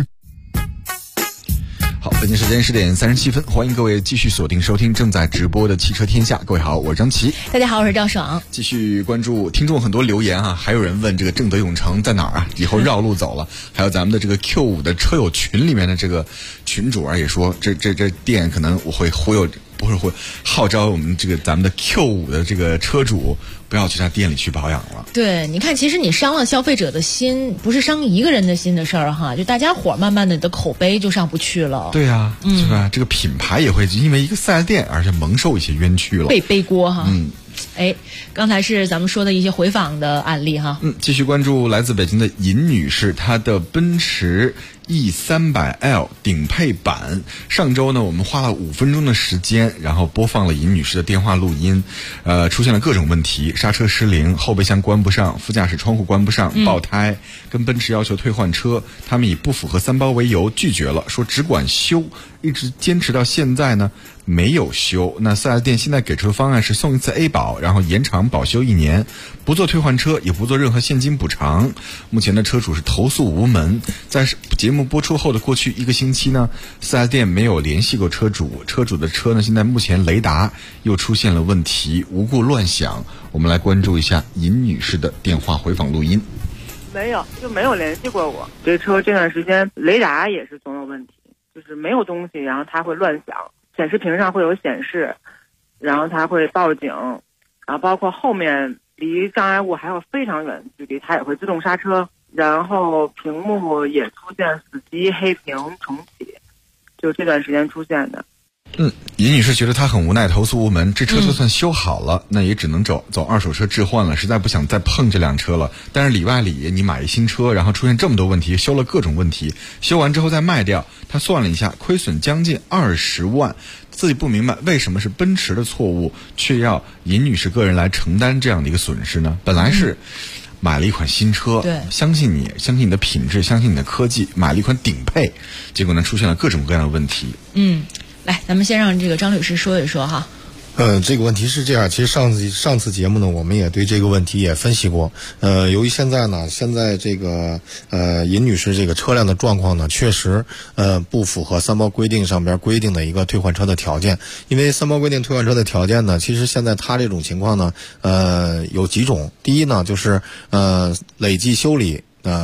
Speaker 5: 好，北京时间10点37分，欢迎各位继续锁定收听正在直播的汽车天下。各位好，我是张琪。
Speaker 2: 大家好，我是赵爽。
Speaker 5: 继续关注听众很多留言啊，还有人问这个正德永城在哪儿啊？以后绕路走了。还有咱们的这个 Q5 的车友群里面的这个群主啊，也说这店可能我会忽悠。不是会号召我们这个咱们的 Q5 的这个车主不要去他店里去保养了。
Speaker 2: 对，你看，其实你伤了消费者的心，不是伤一个人的心的事儿哈，就大家伙慢慢的你的口碑就上不去了。
Speaker 5: 对啊，是吧？这个品牌也会因为一个4S店而且蒙受一些冤屈了，
Speaker 2: 被背锅哈。刚才是咱们说的一些回访的案例哈。
Speaker 5: 继续关注来自北京的尹女士，她的奔驰E300L 顶配版，上周呢我们花了5分钟的时间，然后播放了尹女士的电话录音，出现了各种问题，刹车失灵，后备箱关不上，副驾驶窗户关不上，爆胎，跟奔驰要求退换车，他们以不符合3包为由拒绝了，说只管修，一直坚持到现在呢没有修。那4S店现在给出的方案是送一次 A 保，然后延长保修1年，不做退换车，也不做任何现金补偿。目前的车主是投诉无门。在节目播出后的过去1个星期呢，4S店没有联系过车主，车主的车呢现在目前雷达又出现了问题，无故乱响。我们来关注一下尹女士的电话回访录音。
Speaker 22: 没有联系过我。这车这段时间雷达也是总有问题，就是没有东西，然后它会乱响，显示屏上会有显示，然后它会报警，然后包括后面离障碍物还有非常远的距离，它也会自动刹车，然后屏幕也出现死机、黑屏、重启，就这段时间出现的。
Speaker 5: 尹女士觉得她很无奈，投诉无门，这车就算修好了，那也只能走二手车置换了，实在不想再碰这辆车了。但是里外里你买一新车，然后出现这么多问题，修了各种问题，修完之后再卖掉，她算了一下，亏损将近20万。自己不明白为什么是奔驰的错误，却要尹女士个人来承担这样的一个损失呢？本来是买了一款新车，
Speaker 2: 对，
Speaker 5: 相信你的品质，相信你的科技，买了一款顶配，结果呢出现了各种各样的问题。
Speaker 2: 来，咱们先让这个张律师说一说哈。
Speaker 11: 这个问题是这样，其实上次节目呢，我们也对这个问题也分析过。由于现在这个尹女士这个车辆的状况呢，确实不符合三包规定上边规定的一个退换车的条件。因为三包规定退换车的条件呢，其实现在她这种情况呢，有几种。第一呢，就是累计修理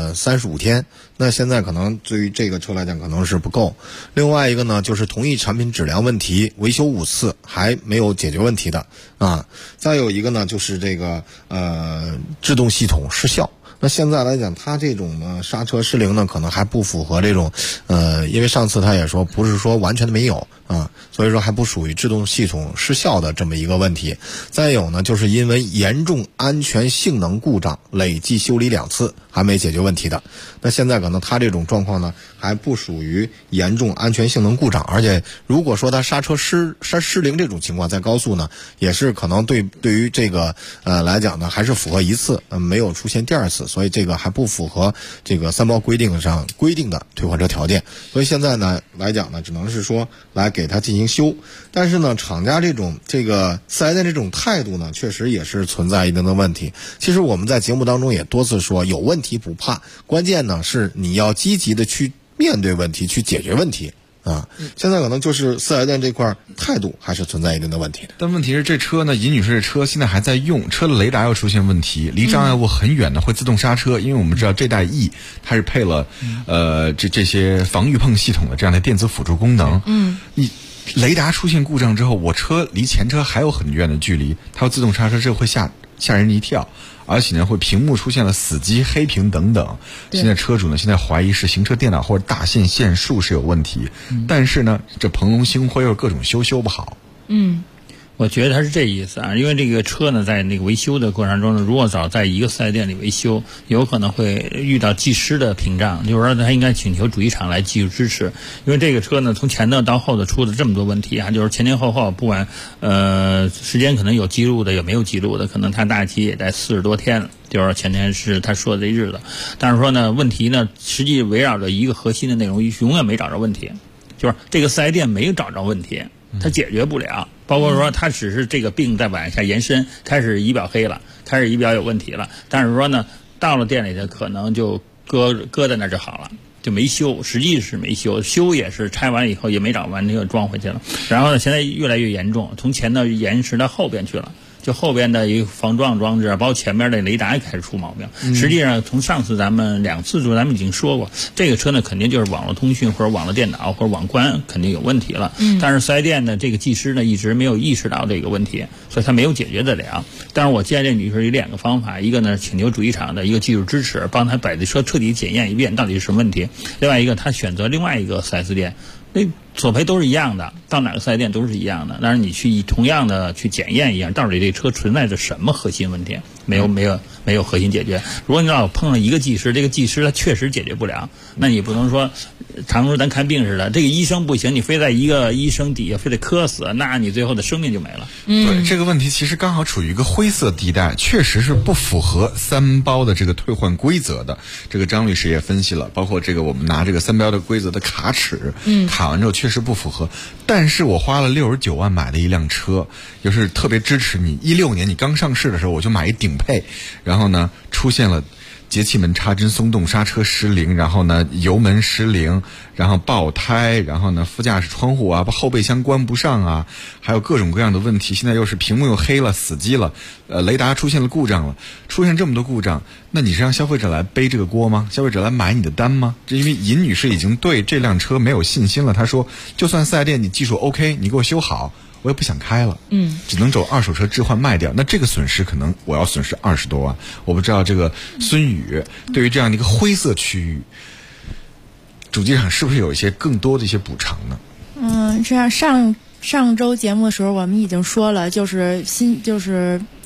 Speaker 11: 35天。那现在可能对于这个车来讲可能是不够。另外一个呢，就是同一产品质量问题维修5次还没有解决问题的啊。再有一个呢，就是这个制动系统失效。那现在来讲，它这种呢刹车失灵呢，可能还不符合这种因为上次他也说不是说完全的没有啊，所以说还不属于制动系统失效的这么一个问题。再有呢，就是因为严重安全性能故障，累计修理2次还没解决问题的。那现在可能他这种状况呢，还不属于严重安全性能故障，而且如果说他刹车失灵这种情况，在高速呢，也是可能对于这个来讲呢，还是符合1次，没有出现第2次。所以这个还不符合这个三包规定上规定的退换车条件，所以现在呢来讲呢，只能是说来给它进行修。但是呢，厂家这个4S店这种态度呢，确实也是存在一定的问题。其实我们在节目当中也多次说，有问题不怕，关键呢是你要积极的去面对问题，去解决问题。现在可能就是4S店这块态度还是存在一定的问题。
Speaker 5: 但问题是这车呢，尹女士这车现在还在用，车的雷达又出现问题，离障碍物很远的会自动刹车，因为我们知道这代 E 它是配了这些防遇碰系统的这样的电子辅助功能。你雷达出现故障之后，我车离前车还有很远的距离，它要自动刹车，这会吓人一跳。而且呢，会屏幕出现了死机、黑屏等等。现在车主呢，现在怀疑是行车电脑或者大线线束是有问题，但是呢，这鹏龙星辉又各种修不好。
Speaker 13: 我觉得他是这意思啊，因为这个车呢，在那个维修的过程中呢，如果早在一个4S店里维修，有可能会遇到技师的屏障，就是说他应该请求主机厂来技术支持。因为这个车呢，从前头到后头出的这么多问题啊，就是前后不管时间可能有记录的，有没有记录的，可能他大体也在40多天了。就是前天是他说的这日子，但是说呢，问题呢，实际围绕着一个核心的内容，永远没找着问题，就是这个4S店没有找着问题。它解决不了，包括说它只是这个病在往下延伸，开始仪表黑了，开始仪表有问题了，但是说呢，到了店里头可能就搁在那就好了，就没修，实际是没修，修也是拆完以后也没找完，那个装回去了。然后呢，现在越来越严重，从前头延迟到后边去了。就后边的一个防撞装置，包括前面的雷达也开始出毛病。实际上，从上次咱们2次咱们已经说过，这个车呢肯定就是网络通讯或者网络电脑或者网关肯定有问题了。但是4S店的这个技师呢一直没有意识到这个问题，所以他没有解决得了。但是我建议这女士有2个方法，一个呢请求主机厂的一个技术支持，帮他把这车彻底检验一遍到底是什么问题；另外一个，他选择另外一个4S店。那索赔都是一样的，到哪个4S店都是一样的。但是你去同样的去检验一样，到底这车存在着什么核心问题？没有核心解决。如果你要碰上一个技师，这个技师他确实解决不了，那你不能说常说咱看病似的，这个医生不行，你非在一个医生底下非得磕死，那你最后的生命就没了。
Speaker 5: 对，这个问题其实刚好处于一个灰色地带，确实是不符合3包的这个退换规则的。这个张律师也分析了，包括这个我们拿这个3包的规则的卡尺，卡完之后确实不符合。但是我花了69万买了一辆车，就是特别支持你。16年你刚上市的时候，我就买一顶配，然后呢出现了节气门插针松动、刹车失灵，然后呢油门失灵，然后爆胎，然后呢副驾驶窗户啊，后备箱关不上啊，还有各种各样的问题。现在又是屏幕又黑了，死机了，雷达出现了故障了，出现这么多故障，那你是让消费者来背这个锅吗？消费者来买你的单吗？这因为尹女士已经对这辆车没有信心了，她说就算4S店你技术 OK， 你给我修好，我也不想开了，只能走二手车置换卖掉。那这个损失可能我要损失20多万。我不知道这个孙宇对于这样的一个灰色区域，主机厂是不是有一些更多的一些补偿呢？
Speaker 14: 这样上周节目的时候我们已经说了，就是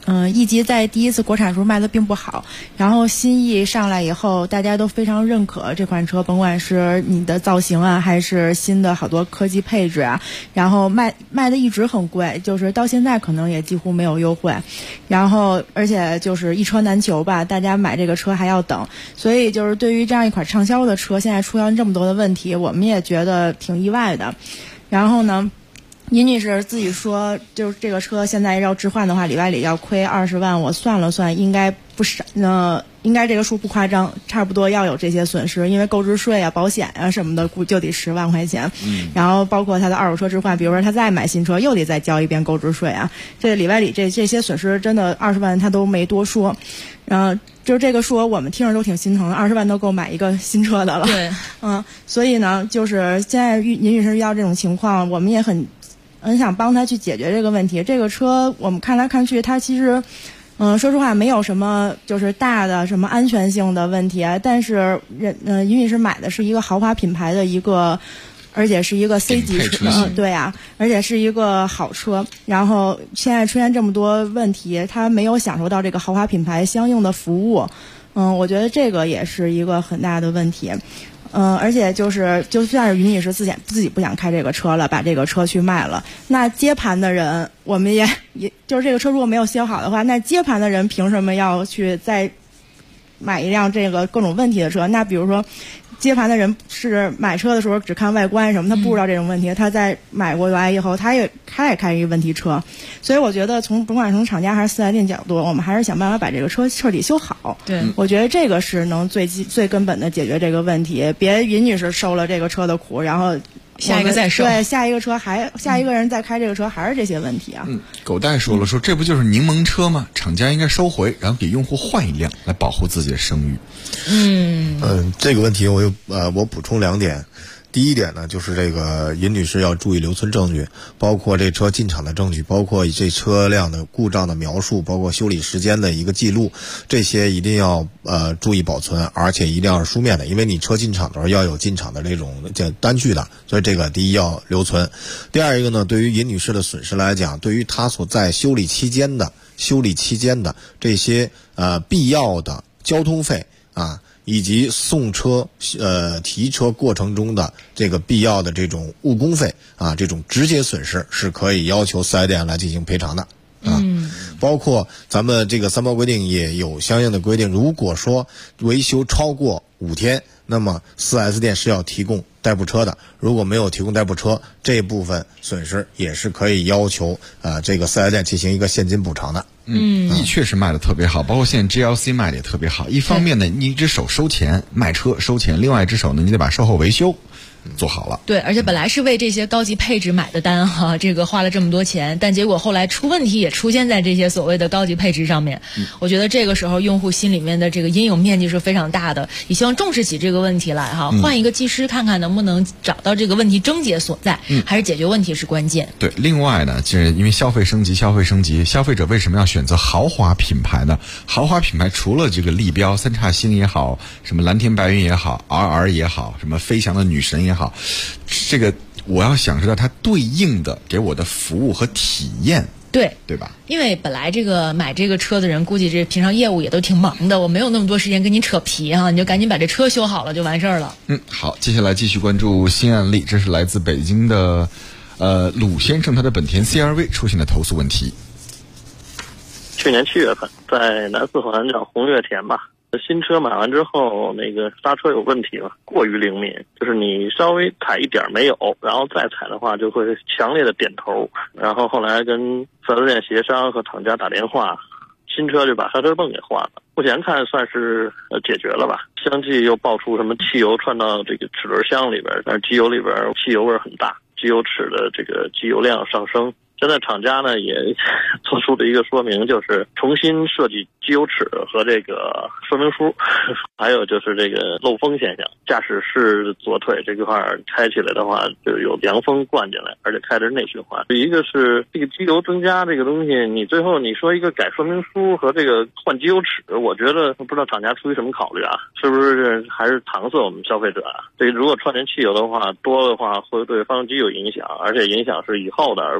Speaker 14: 一级在第一次国产时候卖的并不好，然后新意上来以后，大家都非常认可这款车，甭管是你的造型啊，还是新的好多科技配置啊，然后卖的一直很贵，就是到现在可能也几乎没有优惠，然后而且就是一车难求吧，大家买这个车还要等，所以就是对于这样一款畅销的车，现在出现这么多的问题，我们也觉得挺意外的。然后呢，尹女士自己说，就是这个车现在要置换的话，里外里要亏20万，我算了算，应该不少，应该这个数不夸张，差不多要有这些损失，因为购置税啊、保险啊什么的，估就得10万块钱。然后包括他的二手车置换，比如说他再买新车，又得再交一遍购置税啊，这里外里这些损失真的20万他都没多说。就是这个数我们听着都挺心疼的，20万都够买一个新车的了。
Speaker 2: 对，
Speaker 14: 所以呢，就是现在尹女士遇到这种情况，我们也很想帮她去解决这个问题。这个车我们看来看去，它其实，说实话没有什么就是大的什么安全性的问题啊，但是尹女士买的是一个豪华品牌的一个。而且是一个 C 级车，对啊，而且是一个好车。然后现在出现这么多问题，他没有享受到这个豪华品牌相应的服务，我觉得这个也是一个很大的问题。而且就算是于女士自己不想开这个车了，把这个车去卖了，那接盘的人，我们也就是这个车如果没有修好的话，那接盘的人凭什么要去再买一辆这个各种问题的车？那比如说。接盘的人是买车的时候只看外观什么，他不知道这种问题，他在买过来以后，他也开一个问题车，所以我觉得甭管从厂家还是4S店角度，我们还是想办法把这个车彻底修好。
Speaker 2: 对，
Speaker 14: 我觉得这个是能最根本的解决这个问题，别尹女士受了这个车的苦，然后
Speaker 2: 下一个再受，
Speaker 14: 对，下一个人再开这个车还是这些问题啊。
Speaker 5: 狗蛋说了，说这不就是柠檬车吗？厂家应该收回，然后给用户换一辆来保护自己的声誉。
Speaker 11: 这个问题我补充2点。第一点呢，就是这个尹女士要注意留存证据，包括这车进厂的证据，包括这车辆的故障的描述，包括修理时间的一个记录，这些一定要注意保存，而且一定要是书面的，因为你车进厂的时候要有进厂的这种单据的，所以这个第一要留存。第二一个呢，对于尹女士的损失来讲，对于她所在修理期间的这些必要的交通费啊。以及送车提车过程中的这个必要的这种误工费啊，这种直接损失是可以要求4S店来进行赔偿的啊。包括咱们这个3包规定也有相应的规定，如果说维修超过5天，那么4S店是要提供代步车的，如果没有提供代步车，这部分损失也是可以要求这个4S店进行一个现金补偿的。
Speaker 5: 确实卖的特别好，包括现在 GLC 卖的也特别好。一方面呢，你一只手收钱卖车收钱，另外一只手呢，你得把售后维修做好了。
Speaker 2: 对，而且本来是为这些高级配置买的单哈，这个花了这么多钱，但结果后来出问题也出现在这些所谓的高级配置上面。我觉得这个时候用户心里面的这个阴影面积是非常大的，也希望重视起这个问题来哈，换一个技师看看能不能找到这个问题症结所在，还是解决问题是关键。
Speaker 5: 对，另外呢，就是因为消费升级，消费者为什么要选择豪华品牌呢？豪华品牌除了这个立标、三叉星也好，什么蓝天白云也好， RR 也好，什么飞翔的女神也好，这个我要想知道它对应的给我的服务和体验，对吧？
Speaker 2: 因为本来这个买这个车的人估计这平常业务也都挺忙的，我没有那么多时间跟你扯皮哈，你就赶紧把这车修好了就完事儿了。
Speaker 5: 好，接下来继续关注新案例，这是来自北京的鲁先生，他的本田 CR-V 出现了投诉问题。
Speaker 4: 去年7月份，在南四环叫红月田吧，新车买完之后，那个刹车有问题了，过于灵敏，就是你稍微踩一点没有，然后再踩的话就会强烈的点头。然后后来跟4S店协商和厂家打电话，新车就把刹车泵给换了。目前看算是解决了吧。相继又爆出什么汽油窜到这个齿轮箱里边，但是机油里边汽油味很大，机油齿的这个机油量上升。现在厂家呢也做出了一个说明，就是重新设计机油尺和这个说明书，还有就是这个漏风现象。驾驶室左腿这块开起来的话，就有凉风灌进来，而且开的是内循环。一个是这个机油增加这个东西，你最后你说一个改说明书和这个换机油尺，我觉得不知道厂家出于什么考虑啊，是不是还是搪塞我们消费者啊？这如果串联汽油的话，多的话会对发动机有影响，而且影响是以后的，而不是目前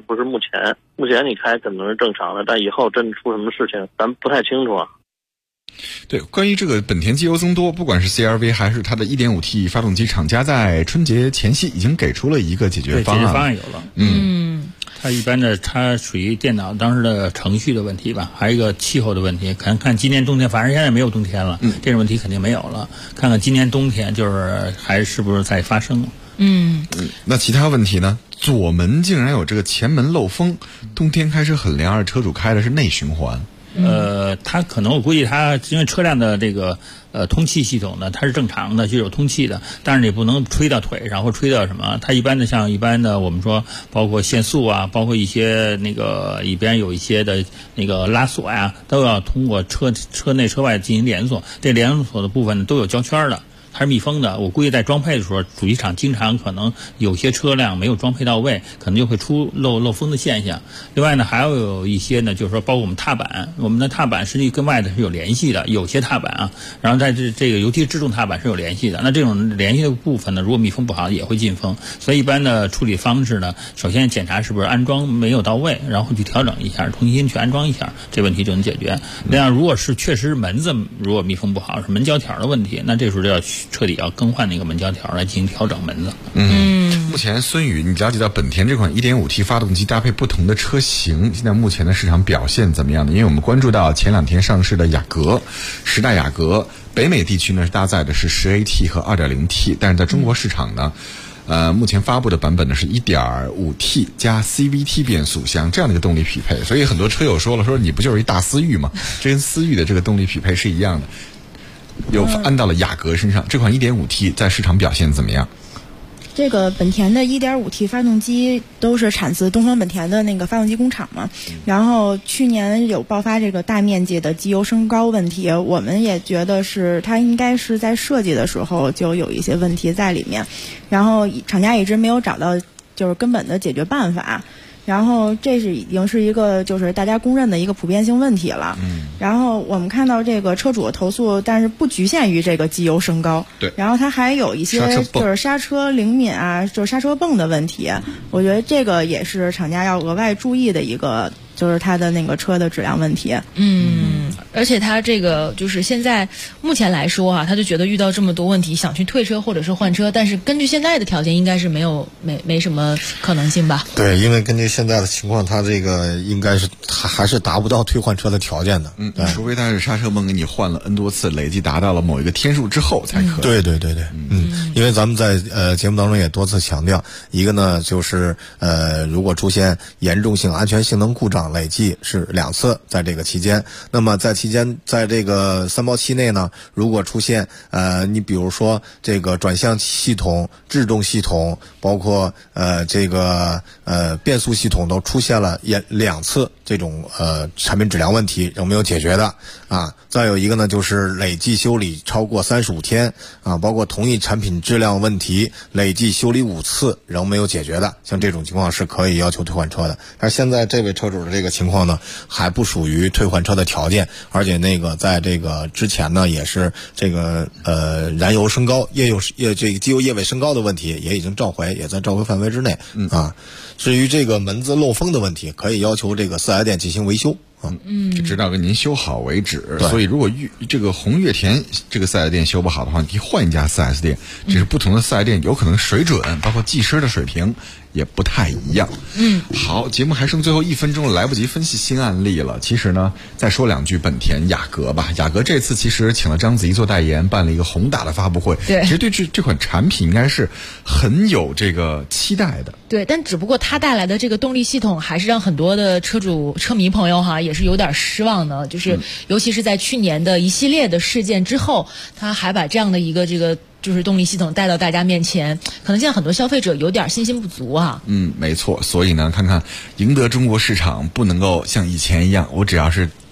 Speaker 4: 钱。目前你开可能是正常的，但以后真出什么事情，咱不太清楚啊。
Speaker 5: 对，关于这个本田机油增多，不管是 CR-V 还是它的 1.5T 发动机，厂家在春节前夕已经给出了一个解决方案。
Speaker 13: 解决方案有了。它一般的，它属于电脑当时的程序的问题吧，还有一个气候的问题。看今年冬天，反正现在没有冬天了，这种问题肯定没有了。看看今年冬天，就是还是不是在发生。
Speaker 5: 那其他问题呢？左门竟然有这个前门漏风，冬天开车很凉，而车主开的是内循环。
Speaker 13: 它可能我估计它因为车辆的这个通气系统呢，它是正常的，就有通气的，但是你不能吹到腿上或吹到什么。它一般的像一般的我们说，包括限速啊，包括一些那个里边有一些的那个拉锁呀，都要通过车内车外进行连锁。这连锁的部分呢都有胶圈的。它是密封的，我估计在装配的时候，主机厂经常可能有些车辆没有装配到位，可能就会出漏风的现象。另外呢，还有一些呢，就是说包括我们踏板，我们的踏板实际跟外头是有联系的，有些踏板啊，然后在这个尤其是制动踏板是有联系的。那这种联系的部分呢，如果密封不好也会进风。所以一般的处理方式呢，首先检查是不是安装没有到位，然后去调整一下，重新去安装一下，这问题就能解决。那样如果是确实门子如果密封不好，是门胶条的问题，那这时候就要彻底要更换那个门胶条来进行调整门子。
Speaker 5: 目前孙宇，你了解到本田这款 1.5T 发动机搭配不同的车型，现在目前的市场表现怎么样呢？因为我们关注到前2天上市的雅阁，10代雅阁，北美地区呢是搭载的是10AT 和 2.0T， 但是在中国市场呢，目前发布的版本呢是 1.5T 加 CVT 变速箱这样的一个动力匹配，所以很多车友说你不就是一大思域吗？这跟思域的这个动力匹配是一样的。又安到了雅阁身上，这款 1.5T 在市场表现怎么样？
Speaker 14: 这个本田的 1.5T 发动机都是产自东风本田的那个发动机工厂嘛，然后去年有爆发这个大面积的机油升高问题，我们也觉得是它应该是在设计的时候就有一些问题在里面，然后厂家一直没有找到就是根本的解决办法。然后这是已经是一个就是大家公认的一个普遍性问题了。然后我们看到这个车主的投诉，但是不局限于这个机油升高。
Speaker 5: 对。
Speaker 14: 然后它还有一些就是刹车灵敏啊，就是刹车泵的问题。我觉得这个也是厂家要额外注意的一个，就是它的那个车的质量问题。
Speaker 2: 而且他这个就是现在目前来说啊，他就觉得遇到这么多问题，想去退车或者是换车，但是根据现在的条件，应该是没什么可能性吧？
Speaker 11: 对，因为根据现在的情况，他这个应该是还是达不到退换车的条件的。
Speaker 5: 除非他是刹车泵给你换了 N 多次，累计达到了某一个天数之后才可以。
Speaker 11: 对，因为咱们在节目当中也多次强调，一个呢就是如果出现严重性安全性能故障，累计是2次，在这个期间，那么在期间在这个3包期内呢，如果出现你比如说这个转向系统、制动系统，包括这个变速系统都出现了2次这种产品质量问题仍没有解决的啊。再有一个呢就是累计修理超过35天啊，包括同一产品质量问题累计修理5次仍没有解决的，像这种情况是可以要求退换车的。但是现在这位车主的这个情况呢，还不属于退换车的条件，而且那个在这个之前呢，也是这个燃油升高、这个机油液位升高的问题也已经召回，也在召回范围之内啊。至于这个门子漏风的问题，可以要求这个4S店进行维修。
Speaker 5: 直到给您修好为止。所以如果这个红月田这个4S店修不好的话，你可以换一家4S店。只是不同的4S店有可能水准，包括技师的水平也不太一样。好，节目还剩最后1分钟了，来不及分析新案例了。其实呢，再说2句本田雅阁吧。雅阁这次其实请了章子怡做代言，办了一个宏大的发布会。
Speaker 2: 对，
Speaker 5: 其实对这款产品应该是很有这个期待的。
Speaker 2: 对，但只不过它带来的这个动力系统还是让很多的车迷朋友也是有点失望的，就是尤其是在去年的一系列的事件之后，他还把这样的一个就是动力系统带到大家面前，可能现在很多消费者有点信心不足啊。
Speaker 5: 没错，所以呢，看看赢得中国市场不能够像以前一样，我只要是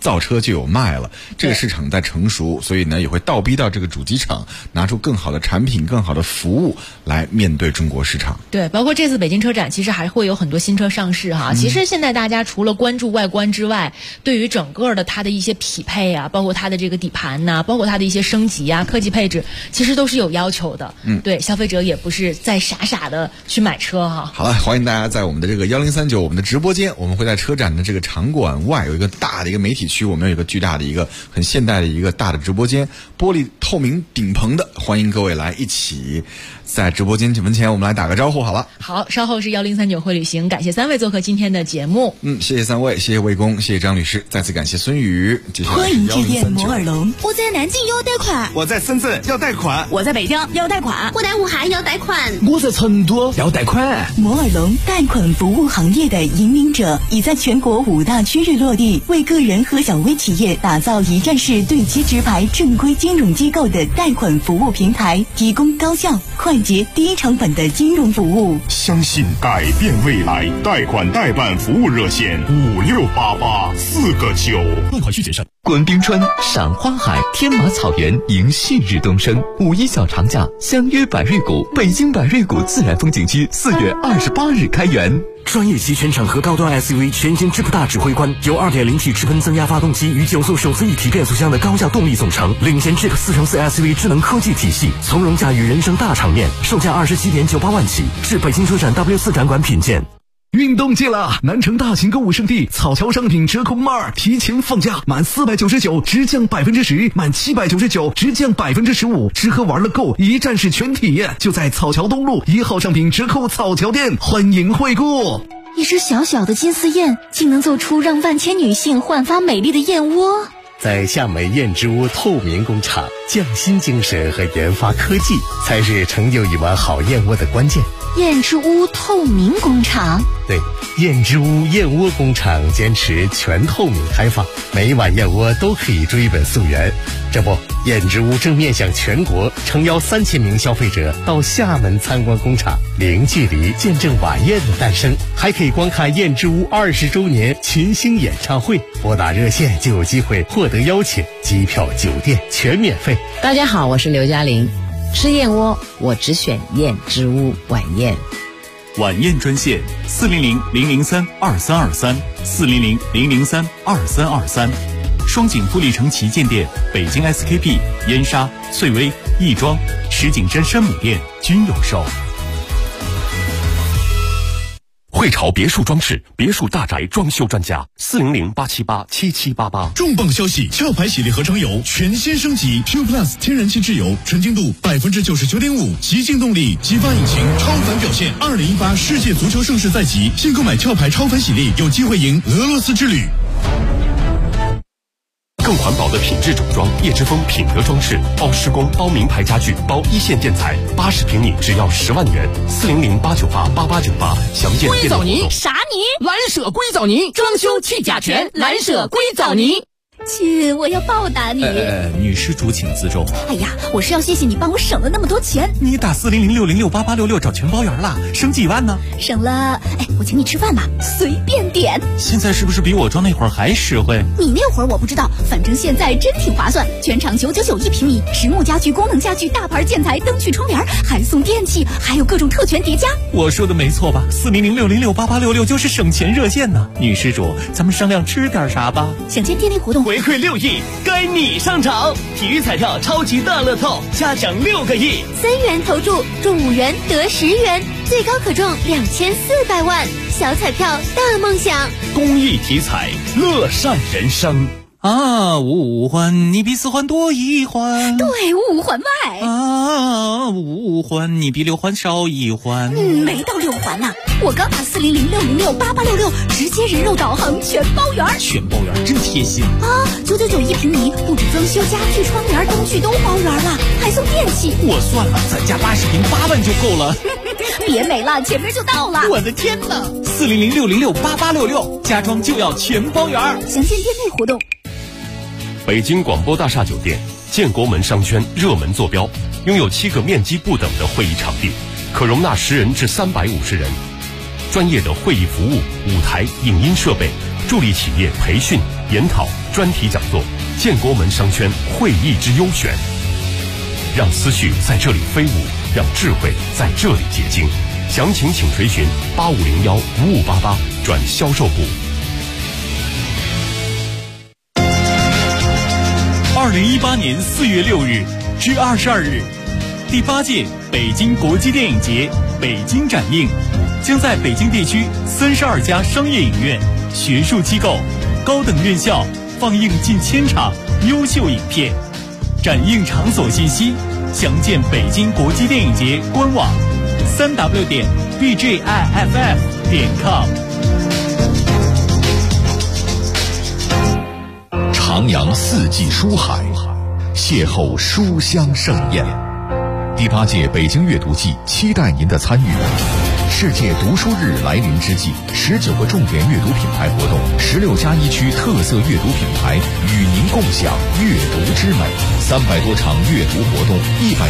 Speaker 5: 造车就有卖了，这个市场在成熟，所以呢也会倒逼到这个主机厂拿出更好的产品、更好的服务来面对中国市场。
Speaker 2: 对，包括这次北京车展，其实还会有很多新车上市哈。其实现在大家除了关注外观之外，对于整个的它的一些匹配啊，包括它的这个底盘呐，包括它的一些升级啊、科技配置，其实都是有要求的。对，消费者也不是在傻傻的去买车哈。
Speaker 5: 好了，欢迎大家在我们的这个1039我们的直播间，我们会在车展的这个场馆外有一个大的一个媒体区，我们有一个巨大的一个很现代的一个大的直播间，玻璃透明顶棚的，欢迎各位来一起在直播间门前我们来打个招呼好了。
Speaker 2: 好，稍后是1039会旅行，感谢3位做客今天的节目。
Speaker 5: 谢谢3位，谢谢魏工，谢谢张律师，再次感谢孙宇。
Speaker 6: 欢迎致电摩尔龙。
Speaker 7: 我在南京要贷款，
Speaker 6: 我在深圳要贷款，
Speaker 7: 我在北京要贷款，
Speaker 6: 我在武汉要贷款， 我在成都要贷款。摩尔龙贷款服务行业的引领者，已在全国5大区域落地，为个人和小微企业打造一站式对接直排正规金融机构的贷款服务平台，提供高效、快捷、低成本的金融服务。
Speaker 23: 相信改变未来，贷款代办服务热线5688-4个9， 办款需谨慎。
Speaker 24: 观冰川，赏花海，天马草原，迎旭日东升。5·1小长假，相约百瑞谷，北京百瑞谷自然风景区4月28日开园。
Speaker 18: 专业级全场和高端 SUV 全新智普大指挥官，由 2.0T 直喷增压发动机与9速手自一体变速箱的高效动力总成，领先 Jeep 4乘4 SUV 智能科技体系，从容驾驭人生大场面，售价27.98万起，至北京车展 W4 展馆品鉴。
Speaker 25: 运动季了，南城大型购物胜地草桥商品折扣2提前放假，满499直降10%，满799直降15%，吃喝玩乐购一站式全体验，就在草桥东路1号商品折扣草桥店，欢迎惠顾。
Speaker 9: 一只小小的金丝燕，竟能做出让万千女性焕发美丽的燕窝。
Speaker 26: 在夏美燕之屋透明工厂，匠心精神和研发科技才是成就一碗好燕窝的关键。
Speaker 9: 燕之屋透明工厂，
Speaker 26: 对，燕之屋燕窝工厂坚持全透明开放，每一碗燕窝都可以追本溯源。这不，燕之屋正面向全国诚邀3000名消费者到厦门参观工厂，零距离见证晚宴的诞生，还可以观看燕之屋20周年群星演唱会。拨打热线就有机会获得邀请，机票、酒店全免费。
Speaker 17: 大家好，我是刘嘉玲。吃燕窝，我只选燕之屋晚宴。
Speaker 8: 晚宴专线400-003-2323，400-003-2323。双井富力城旗舰店、北京 SKP、燕莎、翠微、亦庄、石景山山姆店均有售。
Speaker 1: 汇潮别墅装饰，别墅大宅装修专家，400-878-7788。
Speaker 19: 重磅消息！壳牌喜力合成油全新升级 Q Plus 天然气质油，纯净度99.5%，极净动力，激发引擎，超凡表现。2018世界足球盛世在即，新购买壳牌超凡喜力，有机会赢俄罗斯之旅。
Speaker 1: 更环保的品质整装，叶之峰品德装饰，包施工，包名牌家具，包一线建材，80平米只要10万元，400-898-8898，详见
Speaker 20: 硅藻泥啥泥？蓝舍硅藻泥，装修去甲醛，蓝舍硅藻泥。
Speaker 9: 亲，我要报答你。
Speaker 8: 女施主请自重。
Speaker 9: 哎呀，我是要谢谢你帮我省了那么多钱。
Speaker 8: 你打400-606-8866找全包圆啦，省几万呢？
Speaker 9: 省了，我请你吃饭吧，随便点。
Speaker 8: 现在是不是比我装那会儿还实惠？
Speaker 9: 你那会儿我不知道，反正现在真挺划算。全场999一平米，实木家具、功能家具、大牌建材、灯具、窗帘，还送电器，还有各种特权叠加。
Speaker 8: 我说的没错吧？400-606-8866就是省钱热线呢。女施主，咱们商量吃点啥吧？
Speaker 9: 享见电力活动。
Speaker 20: 回馈6亿，该你上场！体育彩票超级大乐透，加奖6个亿
Speaker 9: ，3元投注，中5元得10元，最高可中2400万。小彩票大梦想，
Speaker 20: 公益体彩，乐善人生。
Speaker 8: 啊，五环你比4环多1环，
Speaker 9: 对，5环外
Speaker 8: 啊，5环你比6环少1环，
Speaker 9: 没到6环呢。我刚打400-606-8866，直接人肉导航全包圆。
Speaker 8: 全包圆真贴心
Speaker 9: 啊！999一平米，不止装修家具、窗帘、灯具都包圆了，还送电器。
Speaker 8: 我算了，咱家80平8万就够了。
Speaker 9: 别美了，前面就到了。
Speaker 8: 我的天哪！400-606-8866，家装就要全包圆。
Speaker 9: 详见店内活动。
Speaker 1: 北京广播大厦酒店，建国门商圈热门坐标，拥有7个面积不等的会议场地，可容纳10人至350人。专业的会议服务、舞台、影音设备，
Speaker 23: 助力企业培训、研讨、专题讲座，建国门商圈会议之优选。让思绪在这里飞舞，让智慧在这里结晶。详情请垂询8501-5588转销售部。
Speaker 20: 2018年4月6日至22日，第8届北京国际电影节北京展映将在北京地区32家商业影院、学术机构、高等院校放映近1000场优秀影片。展映场所信息详见北京国际电影节官网3w.bjiff.com。
Speaker 3: 徜徉四季书海，邂逅书香盛宴。第8届北京阅读季期待您的参与。世界读书日来临之际，19个重点阅读品牌活动，16家一区特色阅读品牌与您共享阅读之美，300多场阅读活动，100